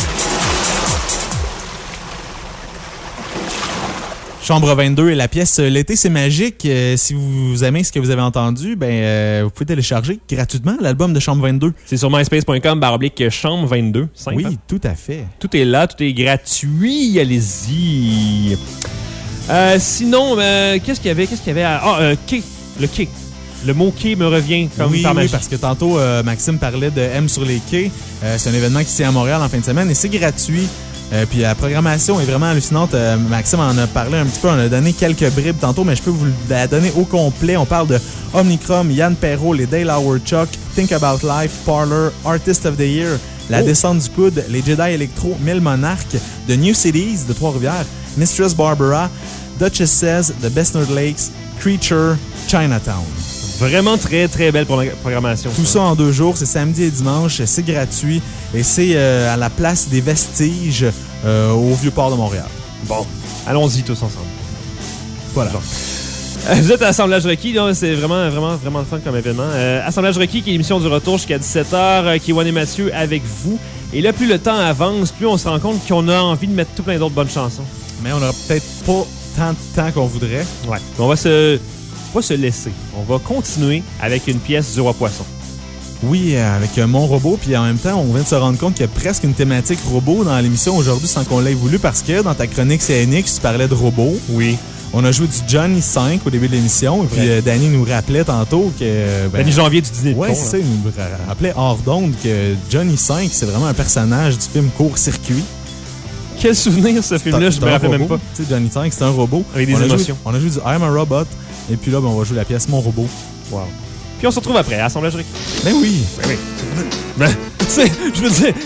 Chambre vingt-deux et la pièce L'été, c'est magique. Euh, si vous aimez ce que vous avez entendu, ben, euh, vous pouvez télécharger gratuitement l'album de Chambre vingt-deux. C'est sur myspace point com barre oblique Chambre vingt-deux. Simple, oui, hein? tout à fait. Tout est là, tout est gratuit. Allez-y. Euh, sinon, euh, qu'est-ce qu'il y avait? Qu'est-ce qu'il y avait? À... Ah, euh, quai. Le quai. Le mot quai me revient comme oui, par magie. Oui, parce que tantôt, euh, Maxime parlait de M sur les quais. Euh, c'est un événement qui se tient à Montréal en fin de semaine et c'est gratuit. Euh, puis la programmation est vraiment hallucinante. Euh, Maxime en a parlé un petit peu, on a donné quelques bribes tantôt, mais je peux vous la donner au complet. On parle de Omnicrom, Yann Perrault, les Dale Howard Chuck, Think About Life, Parler, Artist of the Year, La oh. Descente du Coude, les Jedi Electro, Mille Monarques, The New Cities de Trois-Rivières, Mistress Barbara, Duchess Says, The Best Nerd Lakes, Creature, Chinatown. Vraiment très, très belle programmation. Tout ça, ça en deux jours. C'est samedi et dimanche. C'est gratuit. Et c'est euh, à la place des Vestiges euh, au Vieux-Port de Montréal. Bon, allons-y tous ensemble. Voilà. Euh, vous êtes à Assemblage Requis. Là, c'est vraiment, vraiment, vraiment le fun comme événement. Euh, Assemblage Requis, qui est l'émission du retour jusqu'à dix-sept heures. Euh, Kiwan et Mathieu avec vous. Et là, plus le temps avance, plus on se rend compte qu'on a envie de mettre tout plein d'autres bonnes chansons. Mais on n'aura peut-être pas tant de temps qu'on voudrait. Ouais. On va se... pas se laisser. On va continuer avec une pièce du Roi Poisson. Oui, avec Mon Robot. Puis en même temps, on vient de se rendre compte qu'il y a presque une thématique robot dans l'émission aujourd'hui sans qu'on l'ait voulu parce que dans ta chronique C N X, tu parlais de robots. Oui. On a joué du Johnny cinq au début de l'émission. Et puis ouais. euh, Danny nous rappelait tantôt que... Ben, Danny Janvier du dîner de ouais, con. Oui, c'est ça. Il nous rappelait hors d'onde que Johnny cinq, c'est vraiment un personnage du film Court-Circuit. Quel souvenir ce film-là, je me rappelle même pas. Tu sais, Johnny cinq, c'est un robot. Avec des on émotions. A joué, on a joué du I'm a Robot. Et puis là, ben, on va jouer la pièce Mon Robot. Wow. Puis on se retrouve après, à Assemblage Requis. Ben oui. Ben oui. Ben, tu sais, je veux dire...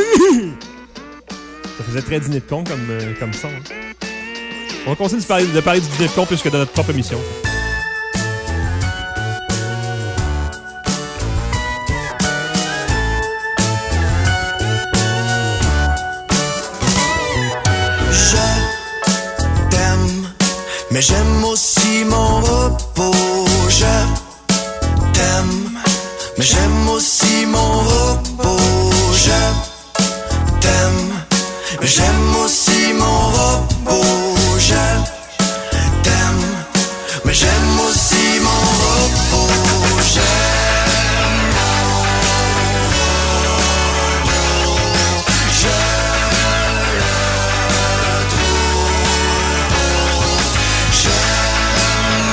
Ça faisait très dîner de con comme, euh, comme son. Hein. On va continuer de parler, de parler du dîner de con plus que de notre propre émission. Mais j'aime aussi mon repos, je t'aime. Mais j'aime aussi mon repos, je t'aime. Mais j'aime aussi mon repos, je t'aime. Mais j'aime aussi mon repos, j'aime mon repos, je le trouve beau. J'aime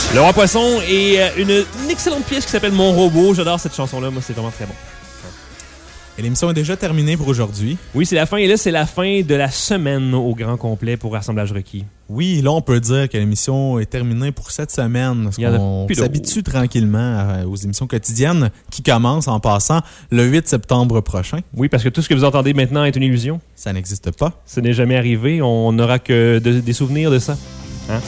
Le Roi Poisson et euh, une, une excellente pièce qui s'appelle Mon Robot. J'adore cette chanson-là. Moi, c'est vraiment très bon. Et l'émission est déjà terminée pour aujourd'hui. Oui, c'est la fin. Et là, c'est la fin de la semaine au grand complet pour Assemblage Requis. Oui, là, on peut dire que l'émission est terminée pour cette semaine. Parce qu'on s'habitue tranquillement à, aux émissions quotidiennes qui commencent en passant le huit septembre prochain. Oui, parce que tout ce que vous entendez maintenant est une illusion. Ça n'existe pas. Ce n'est jamais arrivé. On n'aura que de, des souvenirs de ça. Hein?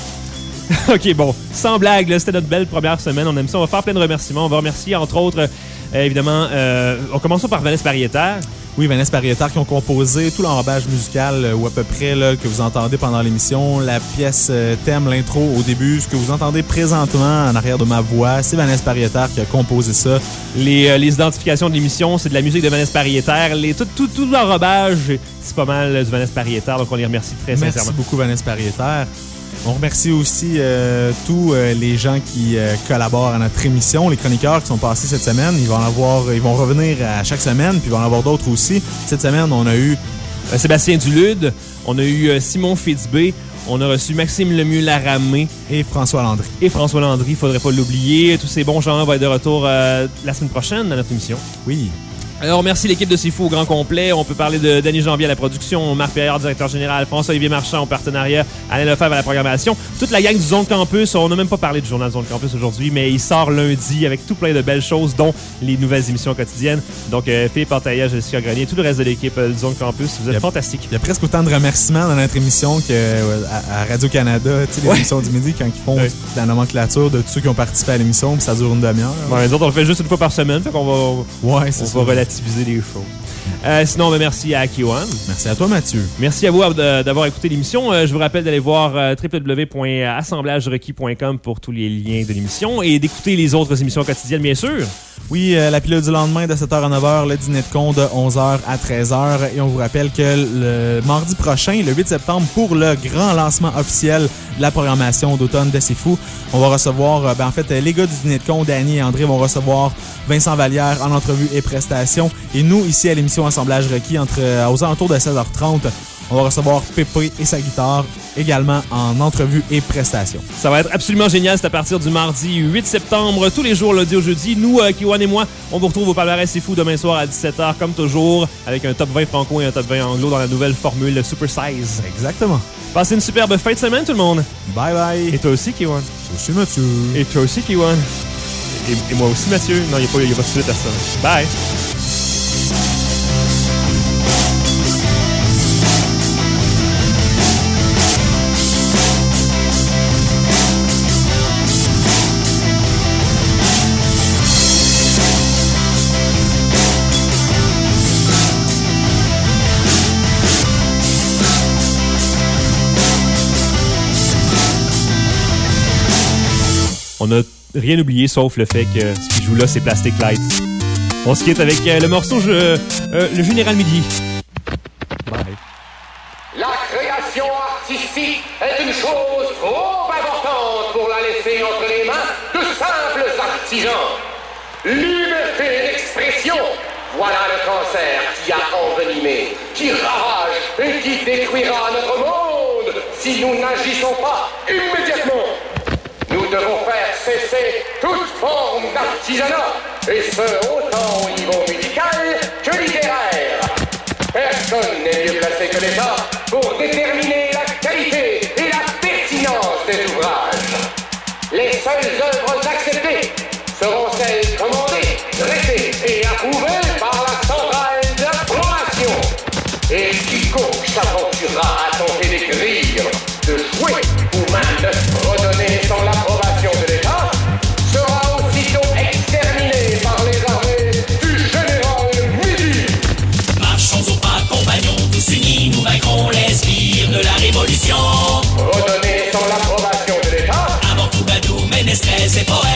OK, bon, sans blague, là, c'était notre belle première semaine. On aime ça. On va faire plein de remerciements. On va remercier, entre autres, euh, évidemment, euh, on commence par Vanessa Pariétaire. Oui, Vanessa Pariétaire qui ont composé tout l'enrobage musical, euh, ou à peu près, là, que vous entendez pendant l'émission. La pièce euh, thème, l'intro au début, ce que vous entendez présentement en arrière de ma voix, c'est Vanessa Pariétaire qui a composé ça. Les, euh, les identifications de l'émission, c'est de la musique de Vanessa Pariétaire. Les, tout, tout, tout l'enrobage, c'est pas mal du Vanessa Pariétaire, donc on les remercie très Merci sincèrement. Merci beaucoup, Vanessa Pariétaire. On remercie aussi euh, tous euh, les gens qui euh, collaborent à notre émission, les chroniqueurs qui sont passés cette semaine. Ils vont en avoir, ils vont revenir à chaque semaine, puis il va en avoir d'autres aussi. Cette semaine, on a eu euh, Sébastien Dulude, on a eu euh, Simon Fitzbé, on a reçu Maxime Lemieux-Laramé et François Landry. Et François Landry, il faudrait pas l'oublier. Tous ces bons gens vont être de retour euh, la semaine prochaine dans notre émission. Oui. Alors, merci l'équipe de C'est Fou au grand complet. On peut parler de Danny Janvier à la production, Marc Perriard, directeur général, François-Olivier Marchand au partenariat, Alain Lefebvre à la programmation. Toute la gang du Zone Campus. On n'a même pas parlé du journal Zone Campus aujourd'hui, mais il sort lundi avec tout plein de belles choses, dont les nouvelles émissions quotidiennes. Donc, euh, Philippe Antaïa, Jessica Grenier, tout le reste de l'équipe euh, du Zone Campus. Vous êtes fantastiques. Il y a presque autant de remerciements dans notre émission qu'à euh, à Radio-Canada, tu sais, les ouais. émissions du midi, quand ils font ouais. la nomenclature de tous ceux qui ont participé à l'émission, puis ça dure une demi-heure. Ouais, les autres, on le fait juste une fois par semaine, fait qu'on va, ouais, on va relativiser les choses. Euh, sinon, ben, merci à Kiwan. Merci à toi, Mathieu. Merci à vous d'avoir écouté l'émission. Euh, je vous rappelle d'aller voir euh, w w w point assemblage requis point com pour tous les liens de l'émission et d'écouter les autres émissions quotidiennes, bien sûr. Oui, euh, la pilule du lendemain de sept heures à neuf heures, le dîner de con de onze heures à treize heures. Et on vous rappelle que le mardi prochain, le huit septembre, pour le grand lancement officiel de la programmation d'automne de C'est Fou, on va recevoir, euh, ben, en fait, les gars du dîner de con, Danny et André, vont recevoir Vincent Vallière en entrevue et prestation. Et nous, ici à l'émission Assemblage Requis, entre, euh, aux alentours de seize heures trente, on va recevoir Pépé et sa guitare également en entrevue et prestation. Ça va être absolument génial. C'est à partir du mardi huit septembre, tous les jours, lundi au jeudi. Nous, euh, Kiwan et moi, on vous retrouve au palmarès C'est Fou demain soir à dix-sept heures, comme toujours, avec un top vingt franco et un top vingt anglo dans la nouvelle formule Super Size. Exactement. Passez une superbe fin de semaine, tout le monde. Bye bye. Et toi aussi, Kiwan. Toi aussi, Mathieu. Et toi aussi, Kiwan. Et, et moi aussi, Mathieu. Non, il n'y a pas, y a pas de suite à ça. Bye. On n'a rien oublié sauf le fait que ce qui joue là, c'est Plastic Lights. On se quitte avec euh, le morceau je, euh, Le Général Midi. Bye. La création artistique est une chose trop importante pour la laisser entre les mains de simples artisans. Liberté d'expression, voilà le cancer qui a envenimé, qui ravage et qui détruira notre monde si nous n'agissons pas immédiatement. Nous devons faire cesser toute forme d'artisanat, et ce, autant au niveau musical que littéraire. Personne n'est mieux placé que l'État pour déterminer la qualité et la pertinence des ouvrages. Les seules œuvres acceptées seront celles commandées, traitées et approuvées par la centrale d'approbation. Et quiconque s'aventurera à tenter d'écrire, de jouer ou même de se redonner sans l'approbation de l'État sera aussitôt exterminé par les armées du général Midi. Marchons au pas, compagnons, tous unis, nous vaincrons les sbires de la Révolution. Redonner sans l'approbation de l'État. Avant tout Badou, Ménestrel, c'est pas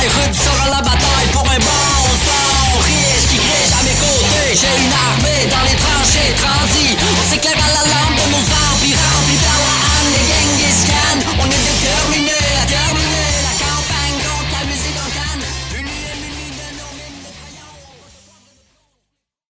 érudit.